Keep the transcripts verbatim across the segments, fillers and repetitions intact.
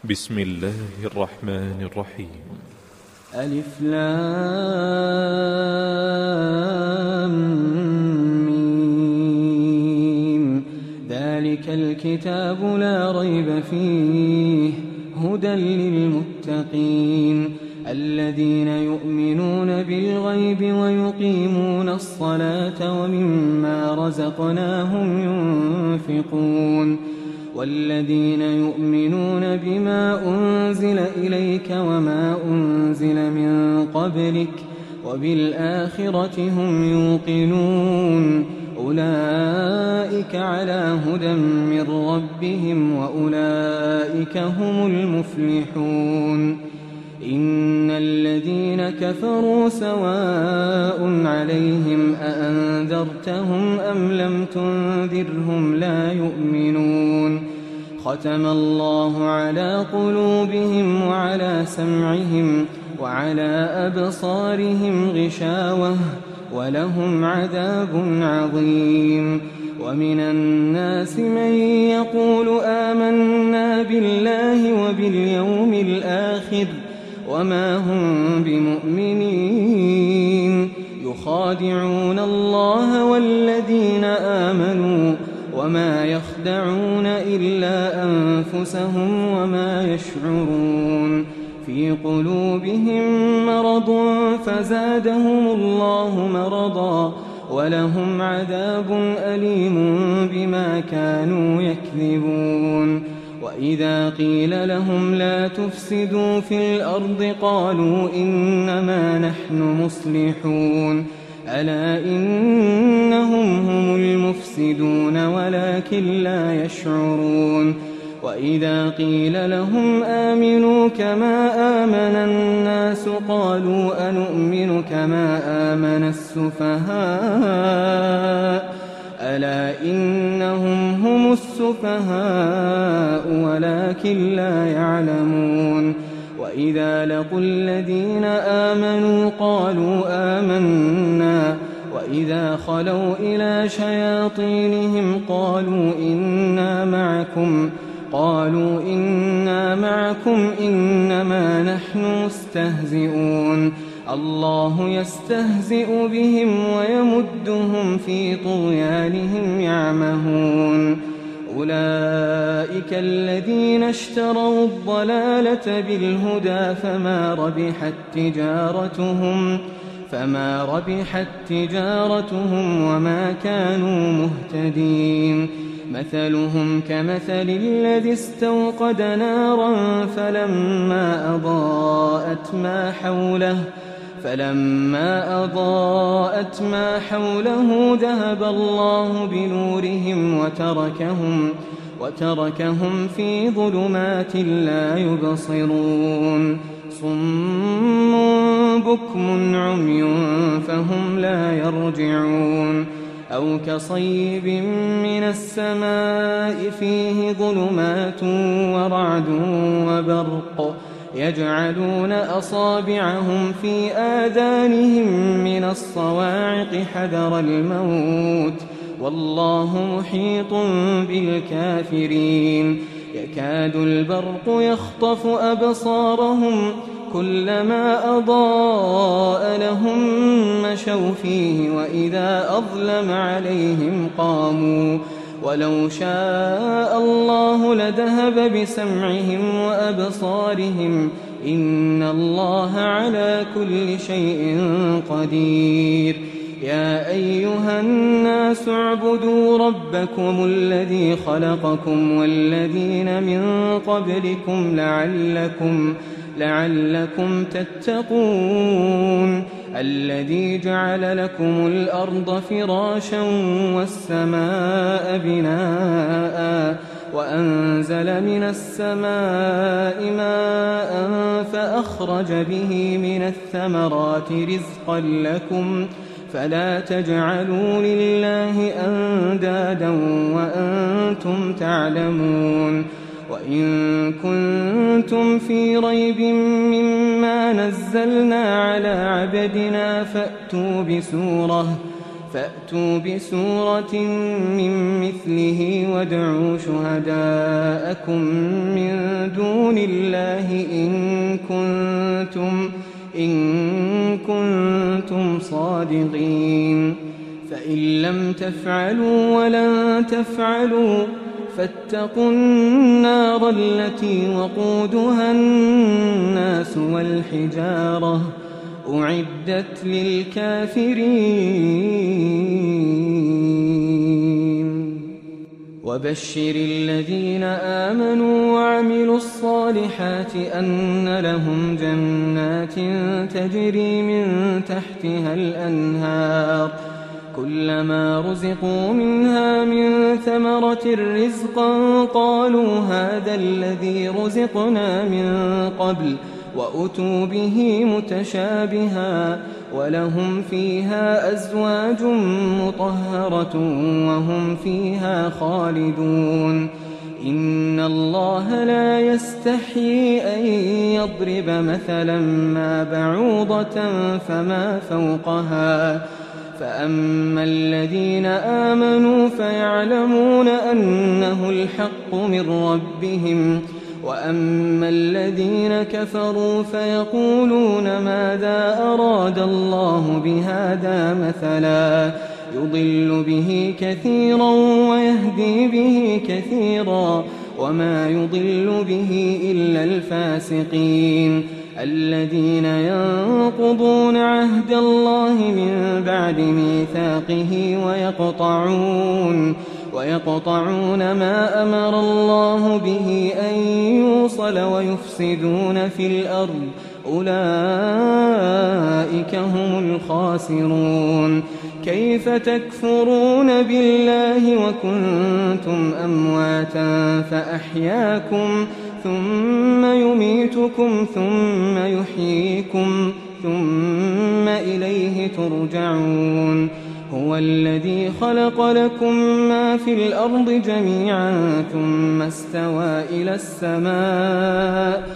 بسم الله الرحمن الرحيم. ألف لام ميم. ذلك الكتاب لا ريب فيه هدى للمتقين الذين يؤمنون بالغيب ويقيمون الصلاة ومما رزقناهم ينفقون والذين يؤمنون بما أنزل إليك وما أنزل من قبلك وبالآخرة هم يوقنون أولئك على هدى من ربهم وأولئك هم المفلحون. إن الذين كفروا سواء عليهم أأنذرتهم أم لم تنذرهم لا يؤمنون. ختم الله على قلوبهم وعلى سمعهم وعلى أبصارهم غشاوة ولهم عذاب عظيم. ومن الناس من يقول آمنا بالله وباليوم الآخر وما هم بمؤمنين يخادعون الله والذين آمنوا وما يخدعون إلا أنفسهم وما يشعرون. في قلوبهم مرض فزادهم الله مرضا ولهم عذاب أليم بما كانوا يكذبون. وإذا قيل لهم لا تفسدوا في الأرض قالوا إنما نحن مصلحون ألا إنهم هم المفسدون ولكن لا يشعرون. وإذا قيل لهم آمنوا كما آمن الناس قالوا أنؤمن كما آمن السفهاء ألا إنهم هم السفهاء ولكن لا يعلمون. وإذا لقوا الذين آمنوا قالوا آمنا وإذا خلوا إلى شياطينهم قالوا إنا معكم قالوا إنا معكم إنما نحن مستهزئون. الله يستهزئ بهم ويمدهم في طغيانهم يعمهون. أولئك الذين اشتروا الضلالة بالهدى فما ربحت تجارتهم فما ربحت تجارتهم وما كانوا مهتدين. مثلهم كمثل الذي استوقد نارا فلما أضاءت ما حوله فلما أضاءت ما حوله ذهب الله بنورهم وتركهم وتركهم في ظلمات لا يبصرون. صم بكم عمي فهم لا يرجعون. أو كصيب من السماء فيه ظلمات ورعد وبرق يجعلون أصابعهم في آذانهم من الصواعق حذر الموت والله محيط بالكافرين. يكاد البرق يخطف أبصارهم كلما أضاء لهم مشوا فيه وإذا أظلم عليهم قاموا ولو شاء الله لذهب بسمعهم وأبصارهم إن الله على كل شيء قدير. يا أيها الناس اعبدوا ربكم الذي خلقكم والذين من قبلكم لعلكم لعلكم تتقون. الذي جعل لكم الأرض فراشا والسماء بناء وأنزل من السماء ماء فأخرج به من الثمرات رزقا لكم فلا تجعلوا لله أندادا وأنتم تعلمون. وإن كنتم في ريب مما نزلنا على عبدنا فأتوا بسورة فأتوا بسورة من مثله وادعوا شهداءكم من دون الله إن كنتم, إن كنتم صادقين. فإن لم تفعلوا ولن تفعلوا فاتقوا النار التي وقودها الناس والحجارة أعدت للكافرين. وبشر الذين آمنوا وعملوا الصالحات أن لهم جنات تجري من تحتها الأنهار كلما رزقوا منها من ثمرة رزقا قالوا هذا الذي رزقنا من قبل وأتوا به متشابها ولهم فيها أزواج مطهرة وهم فيها خالدون. إن الله لا يستحيي أن يضرب مثلا ما بعوضة فما فوقها فأما الذين آمنوا فيعلمون أنه الحق من ربهم وأما الذين كفروا فيقولون ماذا أراد الله بهذا مثلا يضل به كثيرا ويهدي به كثيرا وما يضل به إلا الفاسقين الذين ينقضون عهد الله من بعد ميثاقه ويقطعون ويقطعون ما أمر الله به أن يوصل ويفسدون في الأرض أولئك هم الخاسرون. كيف تكفرون بالله وكنتم أمواتا فأحياكم ثم يميتكم ثم يحييكم ثم إليه ترجعون. هو الذي خلق لكم ما في الأرض جميعا ثم استوى إلى السماء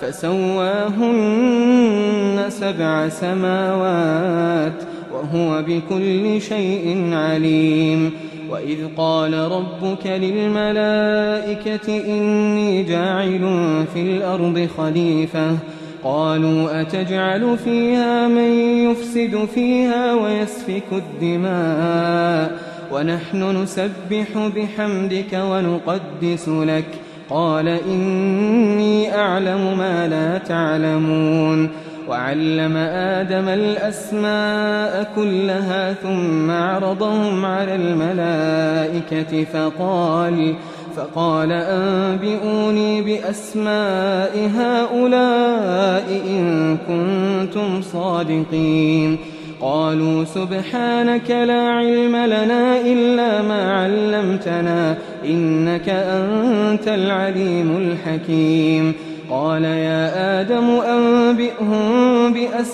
فسواهن سبع سماوات وهو بكل شيء عليم. وإذ قال ربك للملائكة إني جاعل في الأرض خليفة قالوا أتجعل فيها من يفسد فيها ويسفك الدماء ونحن نسبح بحمدك ونقدس لك قال إني أعلم ما لا تعلمون. وعلم آدم الأسماء كلها ثم عرضهم على الملائكة فقال فقال أنبئوني بأسماء هؤلاء إن كنتم صادقين. قالوا سبحانك لا علم لنا إلا ما علمتنا إنك أنت العليم الحكيم. قال يا آدم أنبئهم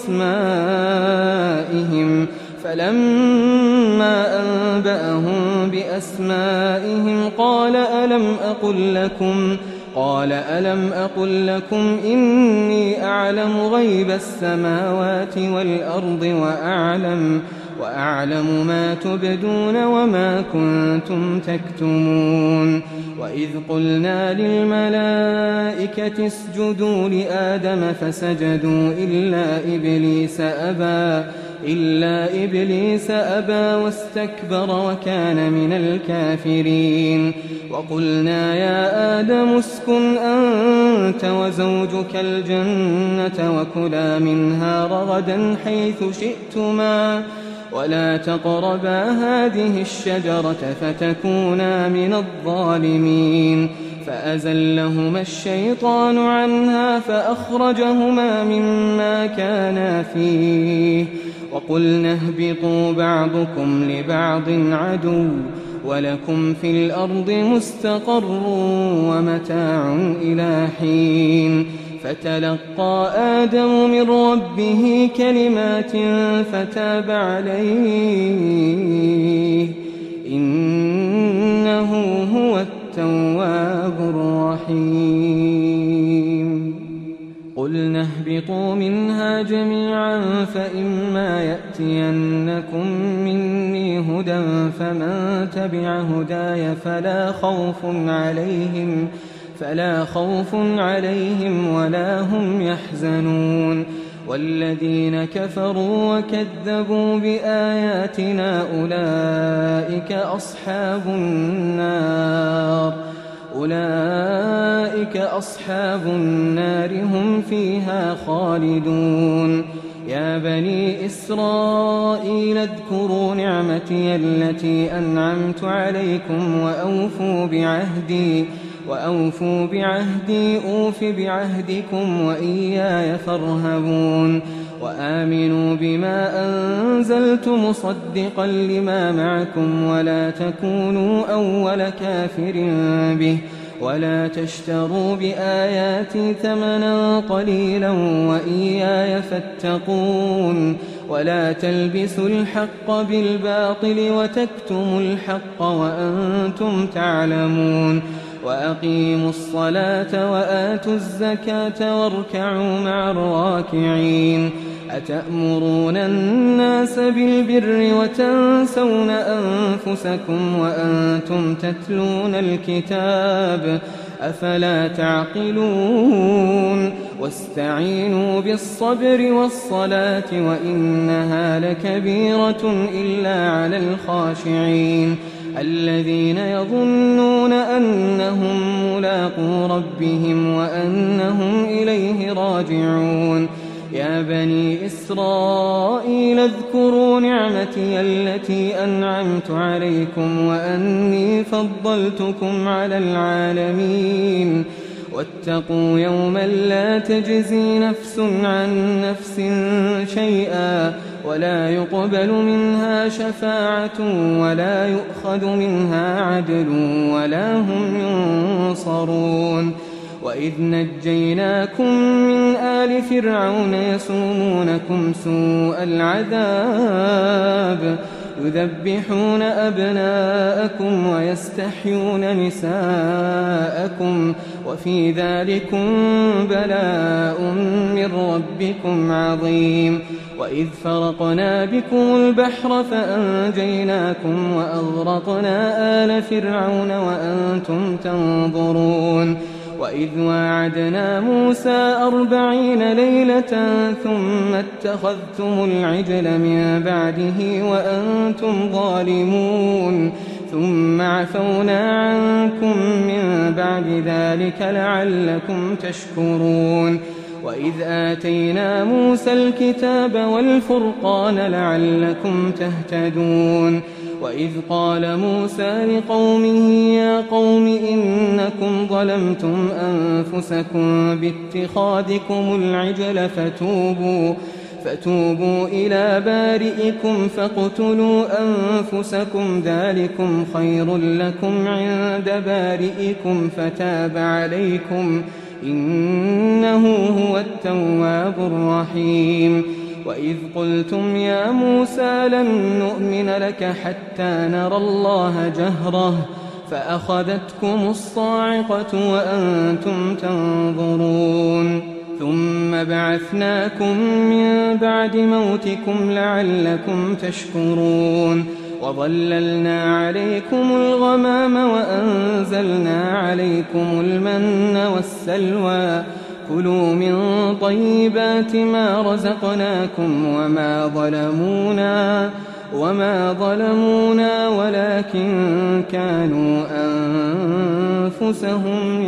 بأسمائهم فلما أنبأهم بأسمائهم قال ألم أقل لكم قال ألم أقل لكم إني أعلم غيب السماوات والأرض وأعلم وأعلم ما تبدون وما كنتم تكتمون. وإذ قلنا للملائكة اسجدوا لآدم فسجدوا إلا إبليس أبى إلا إبليس أبى واستكبر وكان من الكافرين. وقلنا يا آدم اسكن أنت وزوجك الجنة وكلا منها رغدا حيث شئتما ولا تقربا هذه الشجرة فتكونا من الظالمين. فأزلهما الشيطان عنها فأخرجهما مما كانا فيه وقلنا اهبطوا بعضكم لبعض عدو ولكم في الأرض مستقر ومتاع إلى حين. فتلقى آدم من ربه كلمات فتاب عليه إنه هو التواب الرحيم. قلنا اهبطوا منها جميعا فإما يأتينكم مني هدى فمن تبع هداي فلا خوف عليهم فلا خوف عليهم ولا هم يحزنون والذين كفروا وكذبوا بآياتنا أولئك أصحاب النار أولئك أصحاب النار هم فيها خالدون يا بني إسرائيل اذكروا نعمتي التي أنعمت عليكم وأوفوا بعهدي وأوفوا بعهدي أوف بعهدكم وإياي فارهبون وآمنوا بما أنزلت مصدقا لما معكم ولا تكونوا أول كافر به ولا تشتروا بآياتي ثمنا قليلا وإياي فاتقون ولا تلبسوا الحق بالباطل وتكتموا الحق وأنتم تعلمون وأقيموا الصلاة وآتوا الزكاة واركعوا مع الراكعين أتأمرون الناس بالبر وتنسون أنفسكم وأنتم تتلون الكتاب أفلا تعقلون واستعينوا بالصبر والصلاة وإنها لكبيرة إلا على الخاشعين الذين يظنون أنهم ملاقو ربهم وأنهم إليه راجعون يا بني إسرائيل اذكروا نعمتي التي أنعمت عليكم وأني فضلتكم على العالمين واتقوا يوما لا تجزي نفس عن نفس شيئا ولا يقبل منها شفاعة ولا يؤخذ منها عدل ولا هم ينصرون وإذ نجيناكم من آل فرعون يسومونكم سوء العذاب يذبحون أبناءكم ويستحيون نساءكم وفي ذلكم بلاء من ربكم عظيم وإذ فرقنا بكم البحر فأنجيناكم وأغرقنا آل فرعون وأنتم تنظرون وإذ واعدنا موسى أربعين ليلة ثم اتخذتم العجل من بعده وأنتم ظالمون ثم عفونا عنكم من بعد ذلك لعلكم تشكرون وإذ آتينا موسى الكتاب والفرقان لعلكم تهتدون وإذ قال موسى لقومه يا قوم إنكم ظلمتم أنفسكم باتخاذكم العجل فتوبوا فتوبوا إلى بارئكم فاقتلوا أنفسكم ذلكم خير لكم عند بارئكم فتاب عليكم إنه هو التواب الرحيم وإذ قلتم يا موسى لن نؤمن لك حتى نرى الله جهرة فأخذتكم الصاعقة وأنتم تنظرون ثم بعثناكم من بعد موتكم لعلكم تشكرون وظللنا عليكم الغمام وأنزلنا عليكم المن والسلوى كلوا من طيبات ما رزقناكم وما ظلمونا وما ظلمونا ولكن كانوا أنفسهم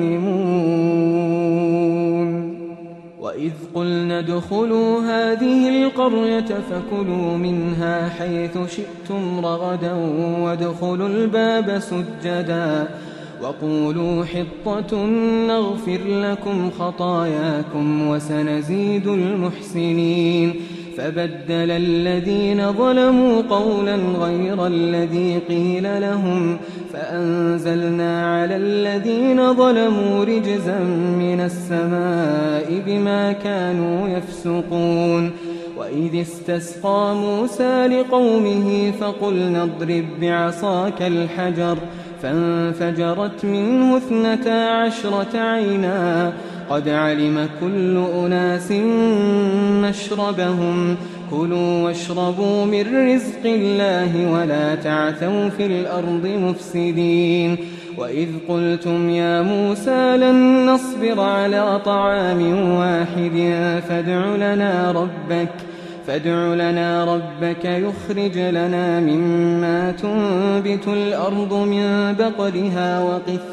يظلمون وإذ قلنا ادخلوا هذه القرية فكلوا منها حيث شئتم رغدا وادخلوا الباب سجدا وقولوا حطة نغفر لكم خطاياكم وسنزيد المحسنين فبدل الذين ظلموا قولا غير الذي قيل لهم فأنزلنا على الذين ظلموا رجزا من السماء بما كانوا يفسقون وإذ استسقى موسى لقومه فقلنا اضرب بعصاك الحجر فانفجرت منه اثنتا عشرة عينا قد علم كل أناس مشربهم كلوا واشربوا من رزق الله ولا تعثوا في الأرض مفسدين وإذ قلتم يا موسى لن نصبر على طعام واحد فادع لنا ربك فادع لنا ربك يخرج لنا مما تنبت الأرض من بقلها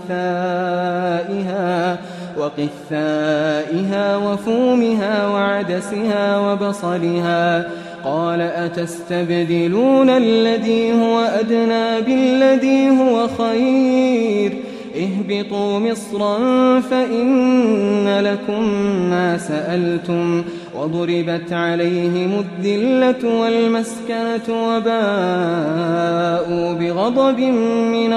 وقثائها وقثائها وفومها وعدسها وبصلها قال أتستبدلون الذي هو أدنى بالذي هو خير اهبطوا مصرا فإن لكم ما سألتم وضربت عليهم الذلة والمسكنة وباءوا بغضب من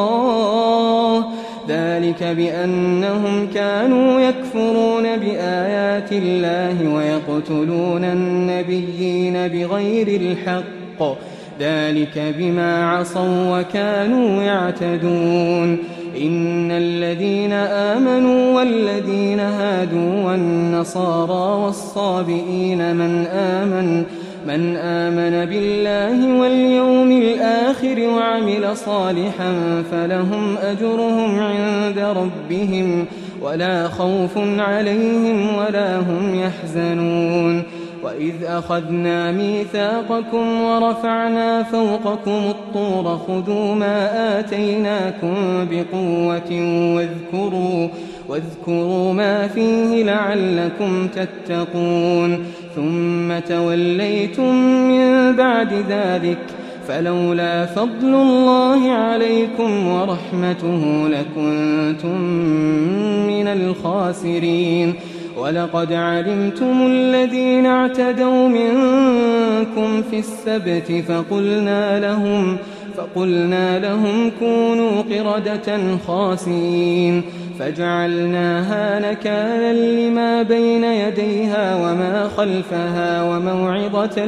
الله ذلك بأنهم كانوا يكفرون بآيات الله ويقتلون النبيين بغير الحق ذلك بما عصوا وكانوا يعتدون إن الذين آمنوا والذين هادوا والنصارى والصابئين من آمن من آمن بالله واليوم الآخر وعمل صالحا فلهم أجرهم عند ربهم ولا خوف عليهم ولا هم يحزنون وإذ أخذنا ميثاقكم ورفعنا فوقكم الطور خذوا ما آتيناكم بقوة واذكروا واذكروا ما فيه لعلكم تتقون ثم توليتم من بعد ذلك فلولا فضل الله عليكم ورحمته لكنتم من الخاسرين ولقد علمتم الذين اعتدوا منكم في السبت فقلنا لهم فقلنا لهم كونوا قردة خاسئين فجعلناها نكالا لما بين يديها وما خلفها وموعظة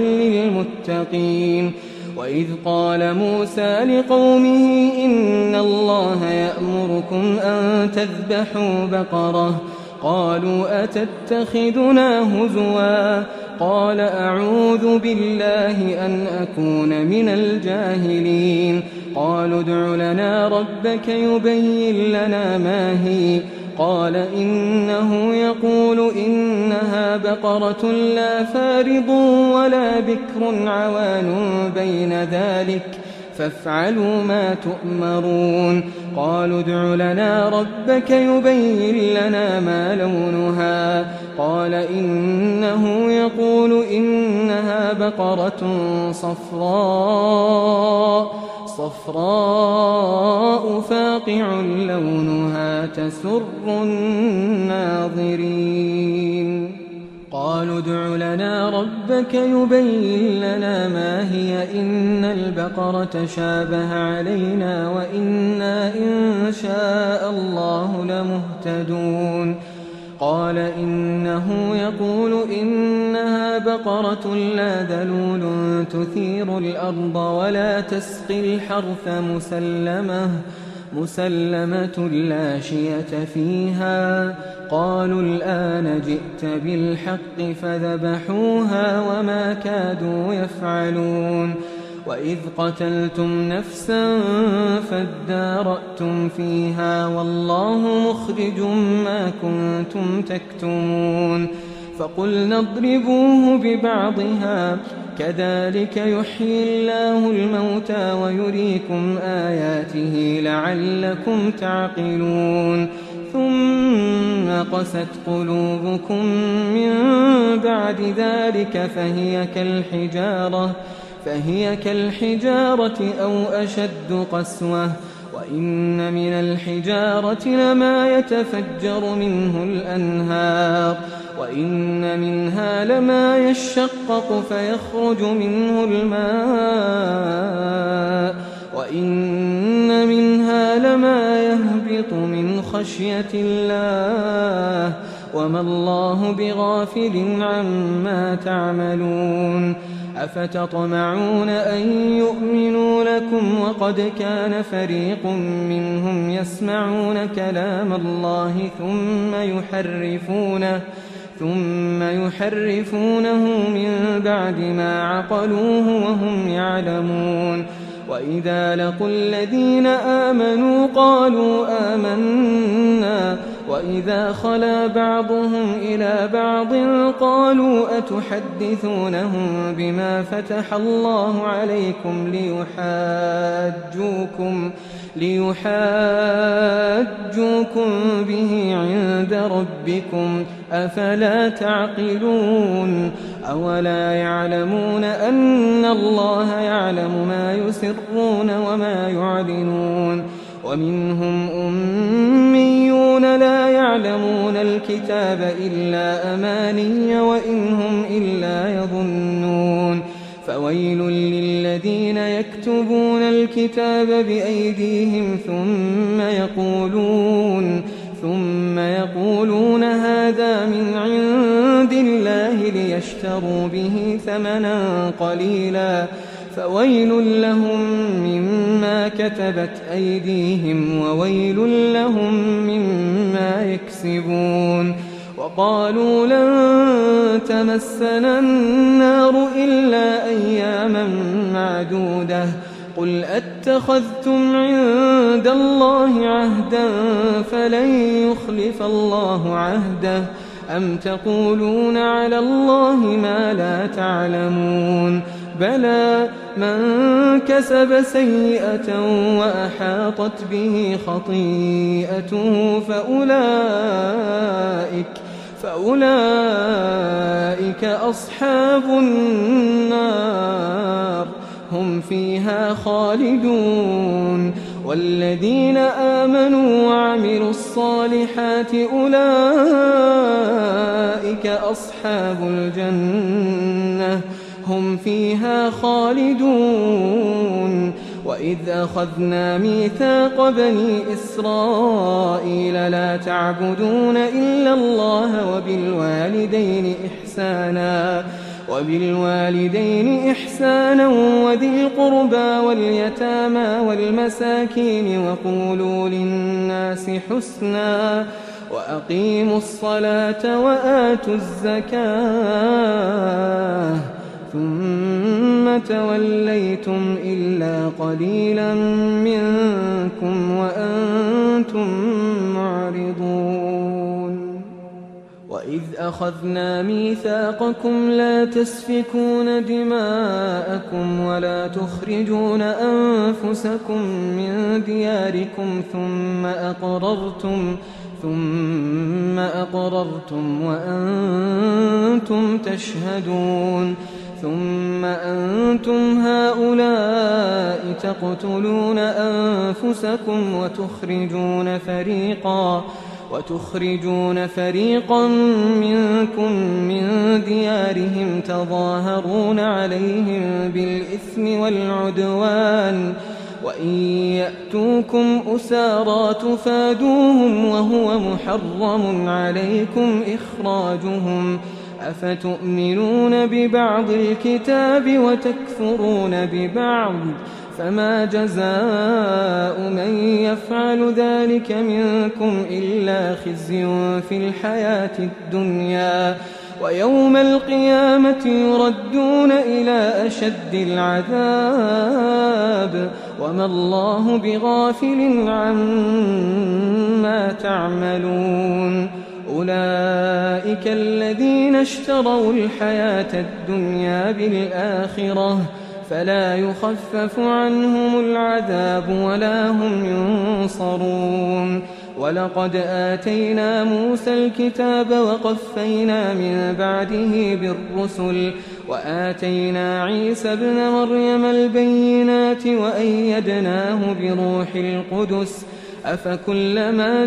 للمتقين وإذ قال موسى لقومه إن الله يأمركم أن تذبحوا بقرة قالوا أتتخذنا هزوا قال أعوذ بالله أن أكون من الجاهلين قالوا ادع لنا ربك يبين لنا ما هي قال إنه يقول إنها بقرة لا فارض ولا بكر عوان بين ذلك فافعلوا ما تؤمرون قالوا ادع لنا ربك يبين لنا ما لونها قال إنه يقول إنها بقرة صفراء صفراء فاقع لونها تسر الناظرين قالوا ادع لنا ربك يبين لنا ما هي إن البقرة شابه علينا وإنا إن شاء الله لمهتدون قال إنه يقول إنها بقرة لا ذلول تثير الأرض ولا تسقي الحرث مسلمة مسلمة لا شية فيها قالوا الآن جئت بالحق فذبحوها وما كادوا يفعلون وإذ قتلتم نفسا فادارأتم فيها والله مخرج ما كنتم تكتمون فقلنا اضربوه ببعضها كذلك يحيي الله الموتى ويريكم آياته لعلكم تعقلون ثم قست قلوبكم من بعد ذلك فهي كالحجارة فهي كالحجارة أو أشد قسوة وإن من الحجارة لما يتفجر منه الأنهار وإن منها لما يشقق فيخرج منه الماء وإن منها لما يهبط من خشية الله وما الله بغافل عما تعملون أفتطمعون أن يؤمنوا لكم وقد كان فريق منهم يسمعون كلام الله ثم يحرفونه ثم يحرفونه من بعد ما عقلوه وهم يعلمون وإذا لقوا الذين آمنوا قالوا آمنا وإذا خلا بعضهم إلى بعض قالوا أتحدثونهم بما فتح الله عليكم ليحاجوكم ليحاجوكم به عند ربكم أفلا تعقلون أولا يعلمون أن الله يعلم ما يسرون وما يعلنون ومنهم أميون لا يعلمون الكتاب إلا أماني وإن هم إلا يظنون فويل للذين يكتبون الكتاب بأيديهم ثم يقولون ثم يقولون هذا من عند الله ليشتروا به ثمنا قليلا فويل لهم مما كتبت أيديهم وويل لهم مما يكسبون وقالوا لن تمسنا النار إلا أياما معدودة قل أتخذتم عند الله عهدا فلن يخلف الله عهده أم تقولون على الله ما لا تعلمون بلى من كسب سيئة وأحاطت به خطيئته فأولئك فأولئك أصحاب النار هم فيها خالدون والذين آمنوا وعملوا الصالحات أولئك أصحاب الجنة هم فيها خالدون وإذ أخذنا ميثاق بني إسرائيل لا تعبدون إلا الله وبالوالدين إحسانا وبالوالدين إحسانا وذي القربى واليتامى والمساكين وقولوا للناس حسنا وأقيموا الصلاة وآتوا الزكاة ثم توليتم إلا قليلا منكم وأنتم معرضون وإذ أخذنا ميثاقكم لا تسفكون دماءكم ولا تخرجون أنفسكم من دياركم ثم أقررتم ثم أقررتم وأنتم تشهدون ثم أنتم هؤلاء تقتلون أنفسكم وتخرجون فريقا وتخرجون فريقا منكم من ديارهم تظاهرون عليهم بالإثم والعدوان وإن يأتوكم أسارى تفادوهم وهو محرم عليكم إخراجهم أفتؤمنون ببعض الكتاب وتكفرون ببعض فما جزاء من يفعل ذلك منكم إلا خزي في الحياة الدنيا ويوم القيامة يردون إلى أشد العذاب وما الله بغافل عما تعملون أولئك الذين اشتروا الحياة الدنيا بالآخرة فلا يخفف عنهم العذاب ولا هم ينصرون ولقد آتينا موسى الكتاب وقفينا من بعده بالرسل وآتينا عيسى ابن مريم البينات وأيدناه بروح القدس أفكلما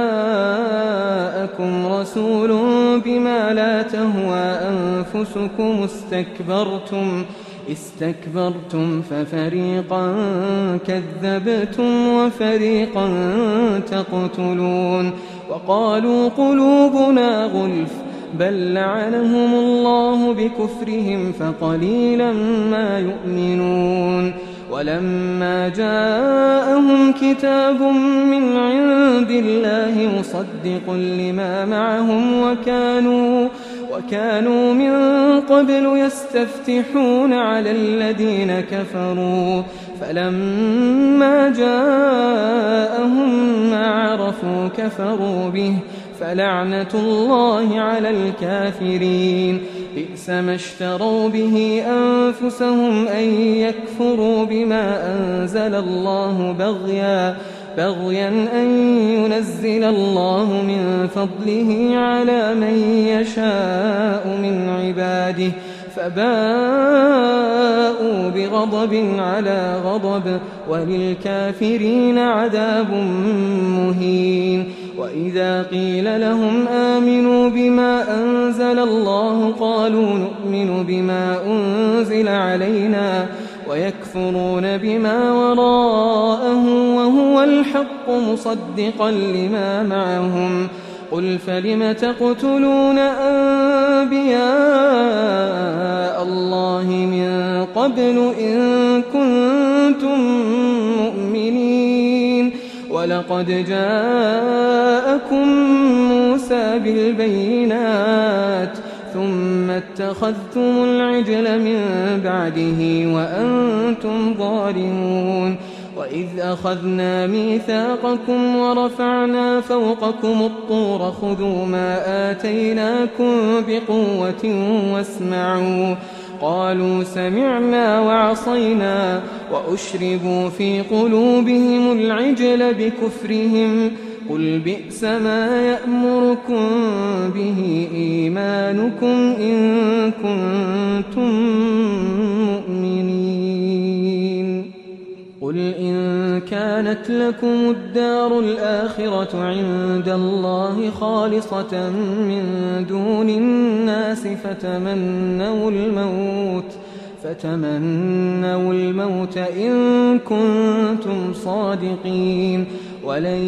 جاءكم رسول بما لا تهوى أنفسكم استكبرتم استكبرتم ففريقا كذبتم وفريقا تقتلون وقالوا قلوبنا غلف بل لعنهم الله بكفرهم فقليلا ما يؤمنون ولما جاءهم كتاب من عند الله مصدق لما معهم وكانوا وكانوا من قبل يستفتحون على الذين كفروا فلما جاءهم ما عرفوا كفروا به فلعنة الله على الكافرين بئس ما اشتروا به أنفسهم أن يكفروا بما أنزل الله بغيا بغيا أن ينزل الله من فضله على من يشاء من عباده فباءوا بغضب على غضب وللكافرين عذاب مهين وإذا قيل لهم آمنوا بما أنزل الله قالوا نؤمن بما أنزل علينا ويكفرون بما وراءه وهو الحق مصدقا لما معهم قل فلم تقتلون أنبياء الله من قبل إن كنتم مؤمنين ولقد جاءكم موسى بالبينات ثم اتخذتم العجل من بعده وأنتم ظالمون وإذ أخذنا ميثاقكم ورفعنا فوقكم الطور خذوا ما آتيناكم بقوة واسمعوا قالوا سمعنا وعصينا وأشربوا في قلوبهم العجل بكفرهم قل بئس ما يأمركم به إيمانكم إن كنتم مؤمنين قل إن كانت لكم الدار الآخرة عند الله خالصة من دون الناس فتمنوا الموت فتمنوا الموت إن كنتم صادقين ولن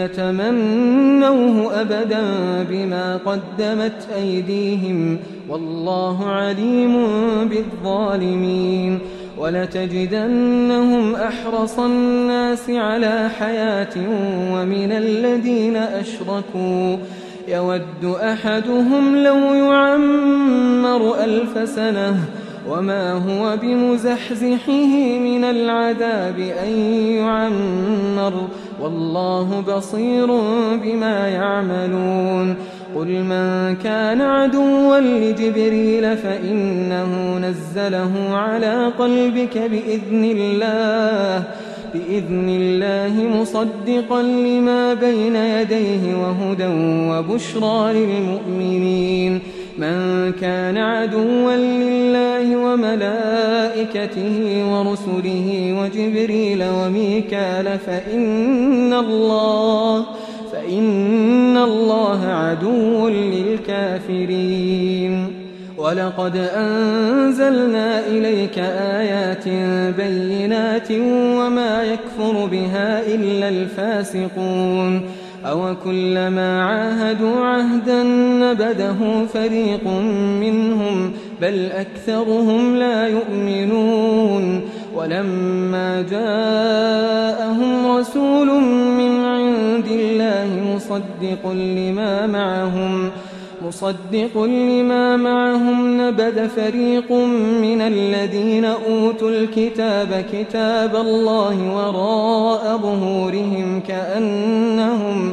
يتمنوه أبدا بما قدمت أيديهم والله عليم بالظالمين ولتجدنهم أحرص الناس على حياة ومن الذين أشركوا يود أحدهم لو يعمر ألف سنة وما هو بمزحزحه من العذاب أن يعمر والله بصير بما يعملون قل من كان عدوا لجبريل فإنه نزله على قلبك بإذن الله بإذن الله مصدقا لما بين يديه وهدى وبشرى للمؤمنين من كان عدوا لله وملائكته ورسله وجبريل وميكال فإن الله فإن الله عدو للكافرين ولقد أنزلنا إليك آيات بينات وما يكفر بها إلا الفاسقون أو كلما عاهدوا عهدا نبذه فريق منهم بل أكثرهم لا يؤمنون ولما جاءهم رسول من عند الله مصدق لما معهم مصدق لما معهم نبذ فريق من الذين أوتوا الكتاب كتاب الله وراء ظهورهم كأنهم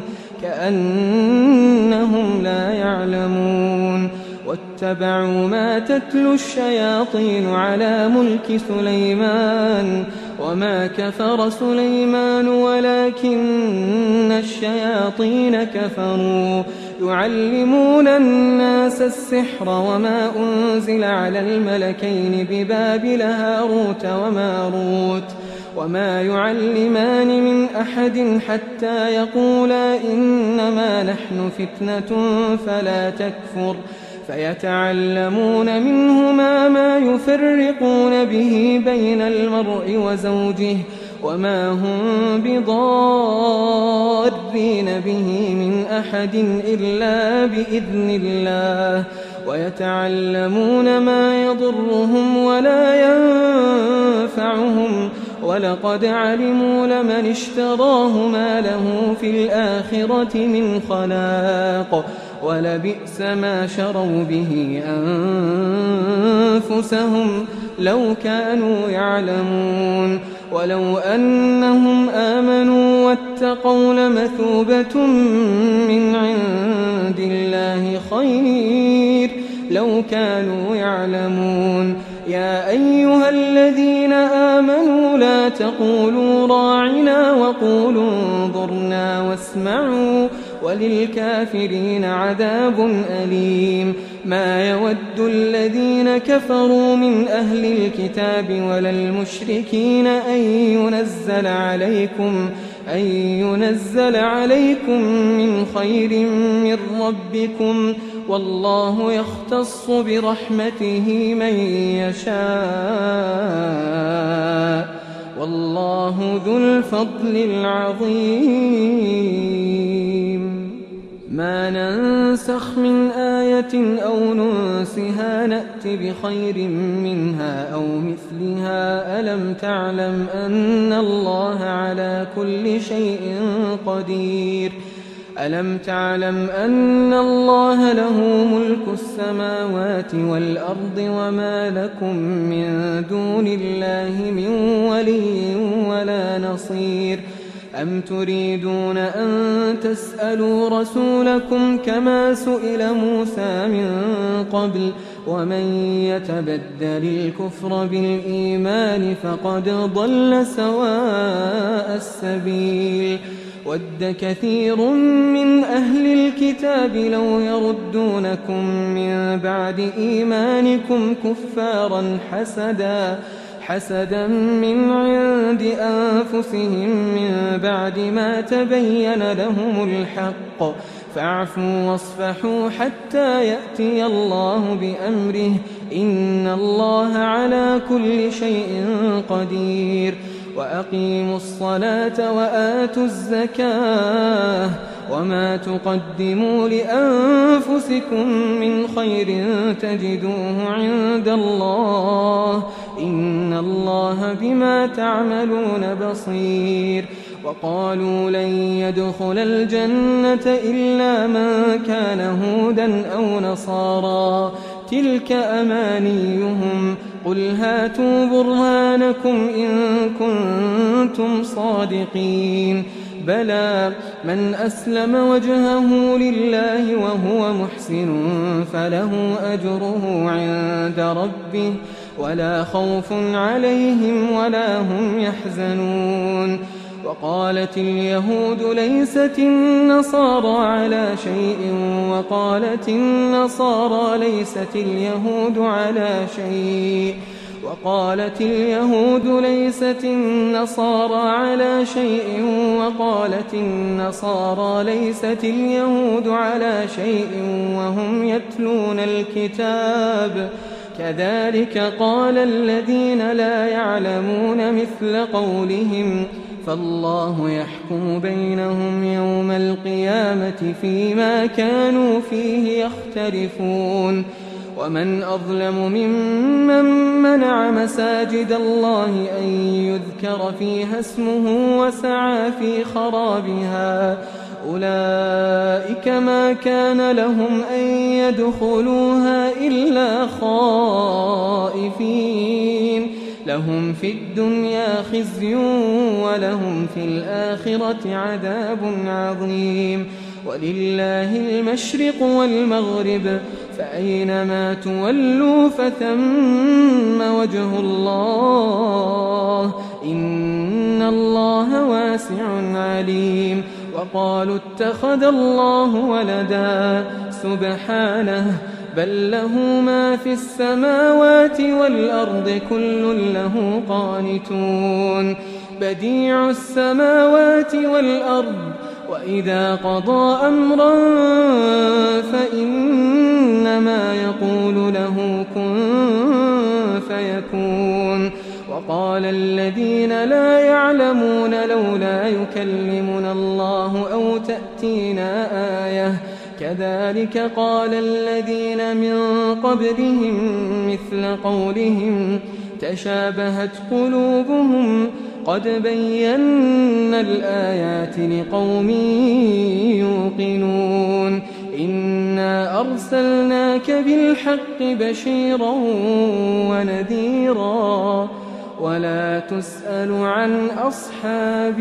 كأنهم لا يعلمون واتبعوا ما تتلو الشياطين على ملك سليمان وما كفر سليمان ولكن الشياطين كفروا يعلمون الناس السحر وما أنزل على الملكين ببابل هاروت وماروت وما يعلمان من أحد حتى يقولا إنما نحن فتنة فلا تكفر فيتعلمون منهما ما يفرقون به بين المرء وزوجه وما هم بضارين به من أحد إلا بإذن الله ويتعلمون ما يضرهم ولا ينفعهم ولقد علموا لمن اشتراه ما له في الآخرة من خلاق ولبئس ما شروا به أنفسهم لو كانوا يعلمون ولو أنهم آمنوا واتقوا لمثوبة من عند الله خير لو كانوا يعلمون يا أيها الذين آمنوا لا تقولوا راعنا وقولوا انظرنا واسمعوا وللكافرين عذاب أليم ما يود الذين كفروا من أهل الكتاب ولا المشركين أن ينزل عليكم أن ينزل عليكم من خير من ربكم والله يختص برحمته من يشاء والله ذو الفضل العظيم ما ننسخ من آية أو ننسها نأت بخير منها أو مثلها ألم تعلم أن الله على كل شيء قدير ألم تعلم أن الله له ملك السماوات والأرض وما لكم من دون الله من ولي ولا نصير أم تريدون أن تسألوا رسولكم كما سئل موسى من قبل ومن يتبدل الكفر بالإيمان فقد ضل سواء السبيل ود كثير من أهل الكتاب لو يردونكم من بعد إيمانكم كفارا حسدا حسدا من عند أنفسهم من بعد ما تبين لهم الحق فاعفوا واصفحوا حتى يأتي الله بأمره إن الله على كل شيء قدير وأقيموا الصلاة وآتوا الزكاة وما تقدموا لأنفسكم من خير تجدوه عند الله إن الله بما تعملون بصير وقالوا لن يدخل الجنة إلا من كان هودا أو نصارى تلك أمانيهم قل هاتوا برهانكم إن كنتم صادقين بلى من أسلم وجهه لله وهو محسن فله أجره عند ربه ولا خوف عليهم ولا هم يحزنون وقالت اليهود ليست النصارى على شيء وقالت النصارى ليست اليهود على شيء وقالت اليهود ليست النصارى على شيء وقالت النصارى ليست اليهود على شيء وهم يتلون الكتاب كذلك قال الذين لا يعلمون مثل قولهم فالله يحكم بينهم يوم القيامة فيما كانوا فيه يختلفون ومن أظلم ممن منع مساجد الله أن يذكر فيها اسمه وسعى في خرابها أولئك ما كان لهم أن يدخلوها إلا خائفين لهم في الدنيا خزي ولهم في الآخرة عذاب عظيم ولله المشرق والمغرب فأينما تولوا فثم وجه الله إن الله واسع عليم وقالوا اتخذ الله ولدا سبحانه بل له ما في السماوات والأرض كل له قانتون بديع السماوات والأرض وإذا قضى أمرا فإنما يؤفكون وقال الذين لا يعلمون لولا يكلمنا الله أو تأتينا آية كذلك قال الذين من قبلهم مثل قولهم تشابهت قلوبهم قد بينا الآيات لقوم يوقنون إنا أرسلناك بالحق بشيرا ونذيرا ولا تسأل عن أصحاب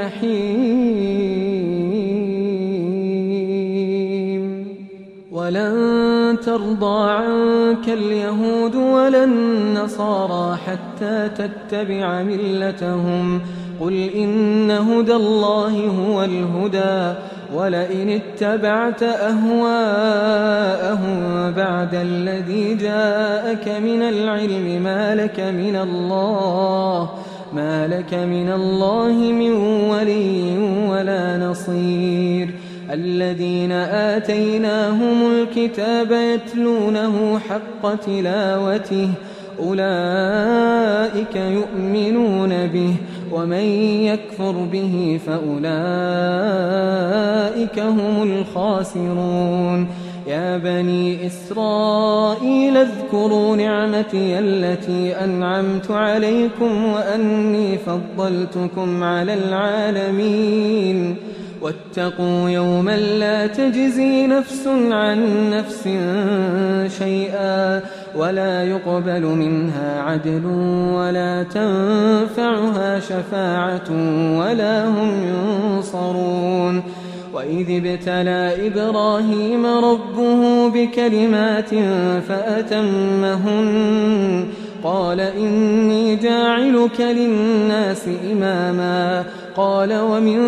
الجحيم ولن ترضى عنك اليهود ولا النصارى حتى تتبع ملتهم قل إن هدى الله هو الهدى ولئن اتبعت أهواءهم بعد الذي جاءك من العلم ما لك من الله ما لك من الله من ولي ولا نصير الذين آتيناهم الكتاب يتلونه حق تلاوته أولئك يؤمنون به ومن يكفر به فأولئك هم الخاسرون يا بني إسرائيل اذكروا نعمتي التي أنعمت عليكم وأني فضلتكم على العالمين واتقوا يوما لا تجزي نفس عن نفس شيئا ولا يقبل منها عدل ولا تنفعها شفاعة ولا هم ينصرون وإذ ابتلى إبراهيم ربه بكلمات فأتمهن قال إني جاعلك للناس إماما قال ومن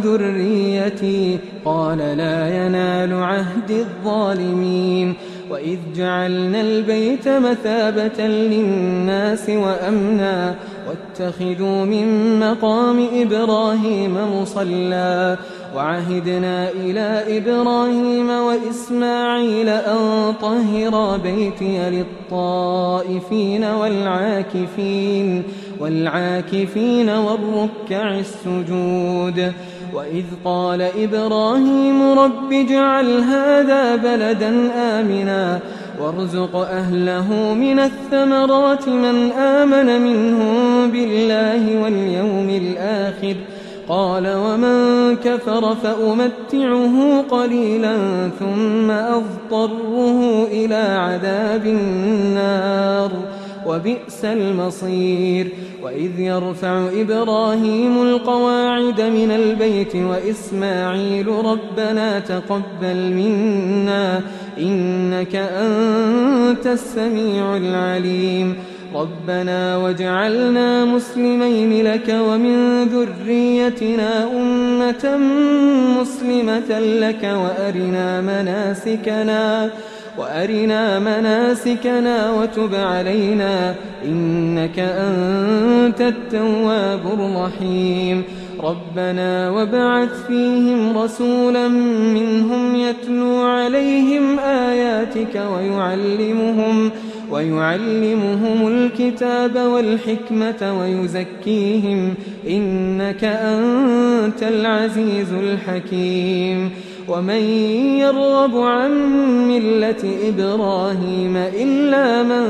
ذريتي قال لا ينال عهد الظالمين وإذ جعلنا البيت مثابة للناس وأمنا واتخذوا من مقام إبراهيم مصلى وعهدنا إلى إبراهيم وإسماعيل أن طهرا بيتي للطائفين والعاكفين والعاكفين والركع السجود وإذ قال إبراهيم رب اجعل هذا بلدا آمنا وارزق أهله من الثمرات من آمن منهم بالله واليوم الآخر قال ومن كفر فأمتعه قليلا ثم أضطره إلى عذاب النار وبئس المصير وإذ يرفع إبراهيم القواعد من البيت وإسماعيل ربنا تقبل منا إنك أنت السميع العليم ربنا واجعلنا مسلمين لك ومن ذريتنا أمة مسلمة لك وأرنا مناسكنا وأرنا مناسكنا وتب علينا إنك أنت التواب الرحيم ربنا وابعث فيهم رسولا منهم يتلو عليهم آياتك ويعلمهم ويعلمهم الكتاب والحكمة ويزكيهم إنك أنت العزيز الحكيم ومن يرغب عن ملة إبراهيم إلا من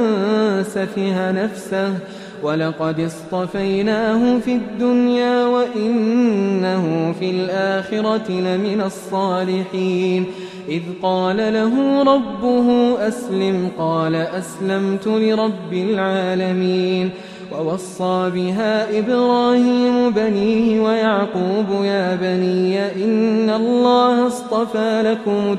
سفه نفسه ولقد اصطفيناه في الدنيا وإنه في الآخرة لمن الصالحين إذ قال له ربه أسلم قال أسلمت لرب العالمين ووصى بها إبراهيم بنيه ويعقوب يا بني إن الله اصطفى لكم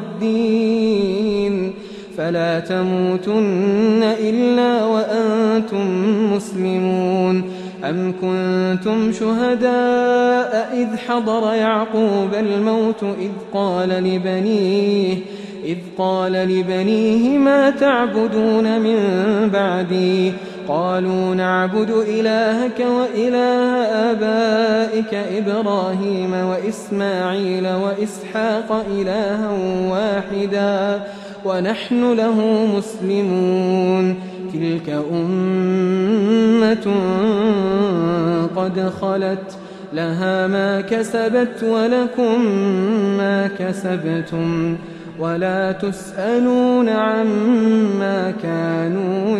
الدين فلا تموتن إلا وأنتم مسلمون أم كنتم شهداء إذ حضر يعقوب الموت إذ قال لبنيه إذ قال لبنيه ما تعبدون من بعدي قالوا نعبد إلهك وإله آبائك إبراهيم وإسماعيل وإسحاق إلها واحدا ونحن له مسلمون تلك أمة قد خلت لها ما كسبت ولكم ما كسبتم ولا تسألون عما كانوا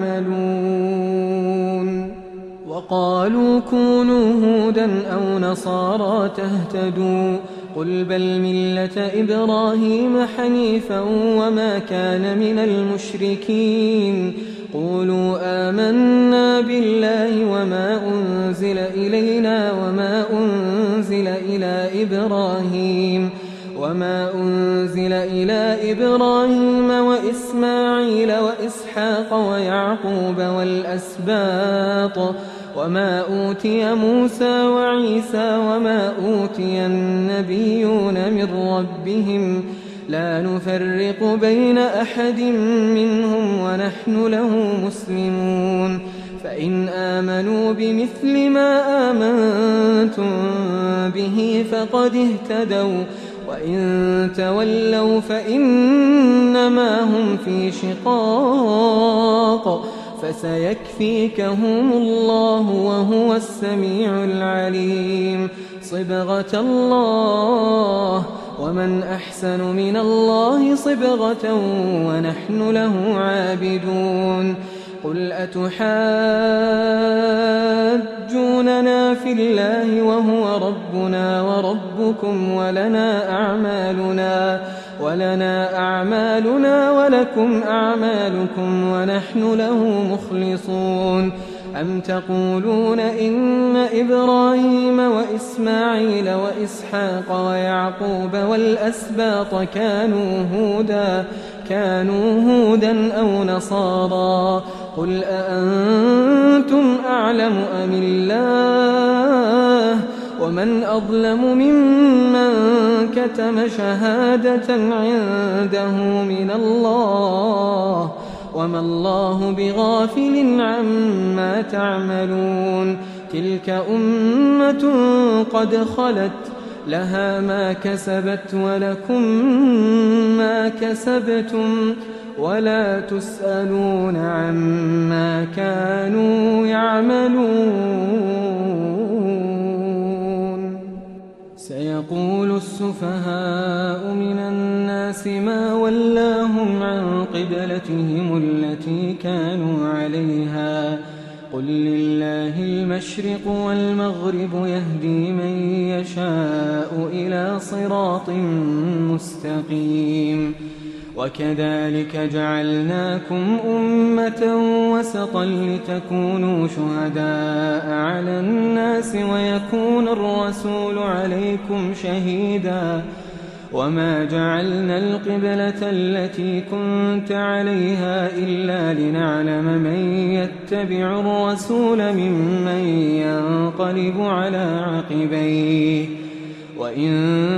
يعملون. وقالوا كونوا هودا أو نصارى تهتدوا قل بل ملة إبراهيم حنيفا وما كان من المشركين قولوا آمنا بالله وما أنزل إلينا وما أنزل إلى إبراهيم وما أنزل إلى إبراهيم وإسماعيل وإسحاق ويعقوب والأسباط وما أوتي موسى وعيسى وما أوتي النبيون من ربهم لا نفرق بين أحد منهم ونحن له مسلمون فإن آمنوا بمثل ما آمنتم به فقد اهتدوا وإن تولوا فإنما هم في شقاق فسيكفيكهم الله وهو السميع العليم. صبغة الله ومن أحسن من الله صبغة ونحن له عابدون. قل أتحاجوننا في الله وهو ربنا وربكم ولنا أعمالنا ولنا أعمالنا ولكم أعمالكم ونحن له مخلصون. أم تقولون إن إبراهيم وإسماعيل وإسحاق ويعقوب والأسباط كانوا هودا كانوا هودا أو نصارى قل أأنتم أعلم أم الله ومن أظلم ممن كتم شهادة عنده من الله وما الله بغافل عما تعملون. تلك أمة قد خلت لها ما كسبت ولكم ما كسبتم ولا تسألون عما كانوا يعملون. سيقول السفهاء من الناس ما ولاهم عن قبلتهم التي كانوا عليها قل لله المشرق والمغرب يهدي من يشاء إلى صراط مستقيم. وكذلك جعلناكم أمة وسطا لتكونوا شهداء على الناس ويكون الرسول عليكم شهيدا وما جعلنا القبلة التي كنت عليها إلا لنعلم من يتبع الرسول ممن ينقلب على عقبيه وإن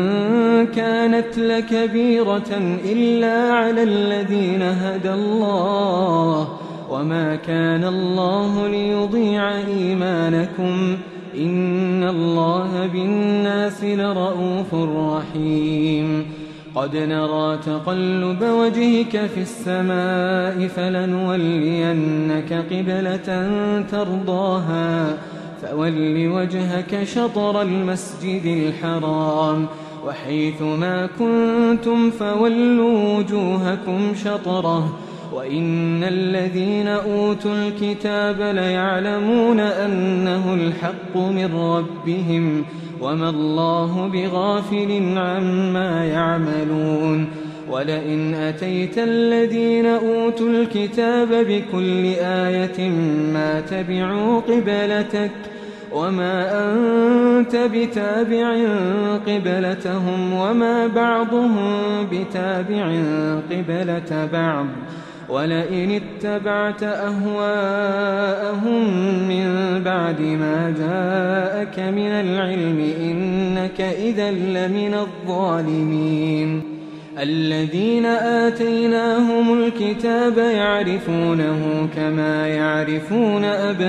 كانت لكبيرة إلا على الذين هدى الله وما كان الله ليضيع إيمانكم إن الله بالناس لرءوف رحيم. قد نرى تقلب وجهك في السماء فلنولينك قبلة ترضاها فول وجهك شطر المسجد الحرام وحيث ما كنتم فولوا وجوهكم شطره وإن الذين أوتوا الكتاب ليعلمون أنه الحق من ربهم وما الله بغافل عما يعملون. ولئن أتيت الذين أوتوا الكتاب بكل آية ما تبعوا قبلتك وما أنت بتابع قبلتهم وما بعضهم بتابع قبلة بعض ولئن اتبعت أهواءهم من بعد ما جاءك من العلم إنك إذا لمن الظالمين. الذين آتيناهم الكتاب يعرفونه كما يعرفون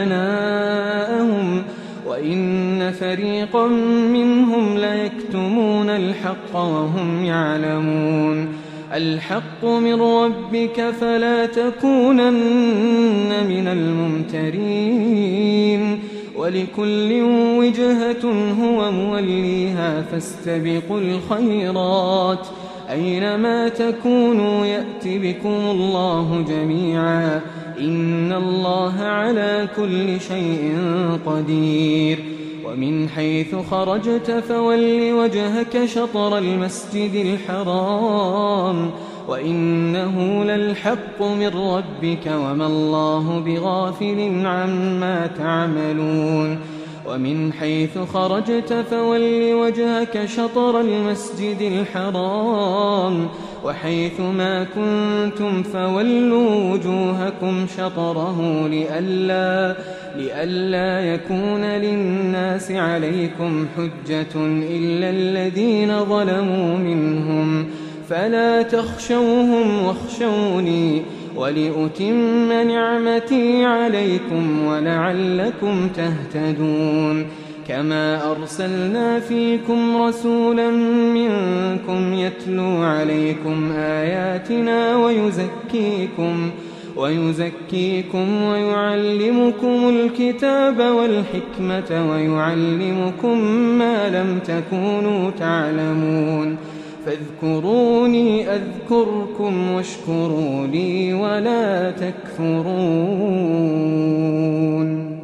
أبناءهم وإن فريقا منهم ليكتمون الحق وهم يعلمون. الحق من ربك فلا تكونن من الممترين ولكل وجهة هو موليها فاستبقوا الخيرات أينما تكونوا يأت بكم الله جميعا إن الله على كل شيء قدير ومن حيث خرجت فول وجهك شطر المسجد الحرام وإنه للحق من ربك وما الله بغافل عما تعملون ومن حيث خرجت فول وجهك شطر المسجد الحرام وحيث ما كنتم فولوا وجوهكم شطره لئلا, لئلا يكون للناس عليكم حجة إلا الذين ظلموا منهم فلا تخشوهم واخشوني ولأتم نعمتي عليكم ولعلكم تهتدون كما أرسلنا فيكم رسولا منكم يتلو عليكم آياتنا ويزكيكم ويزكيكم ويعلمكم الكتاب والحكمة ويعلمكم ما لم تكونوا تعلمون فاذكروني أذكركم واشكروا لي ولا تكفرون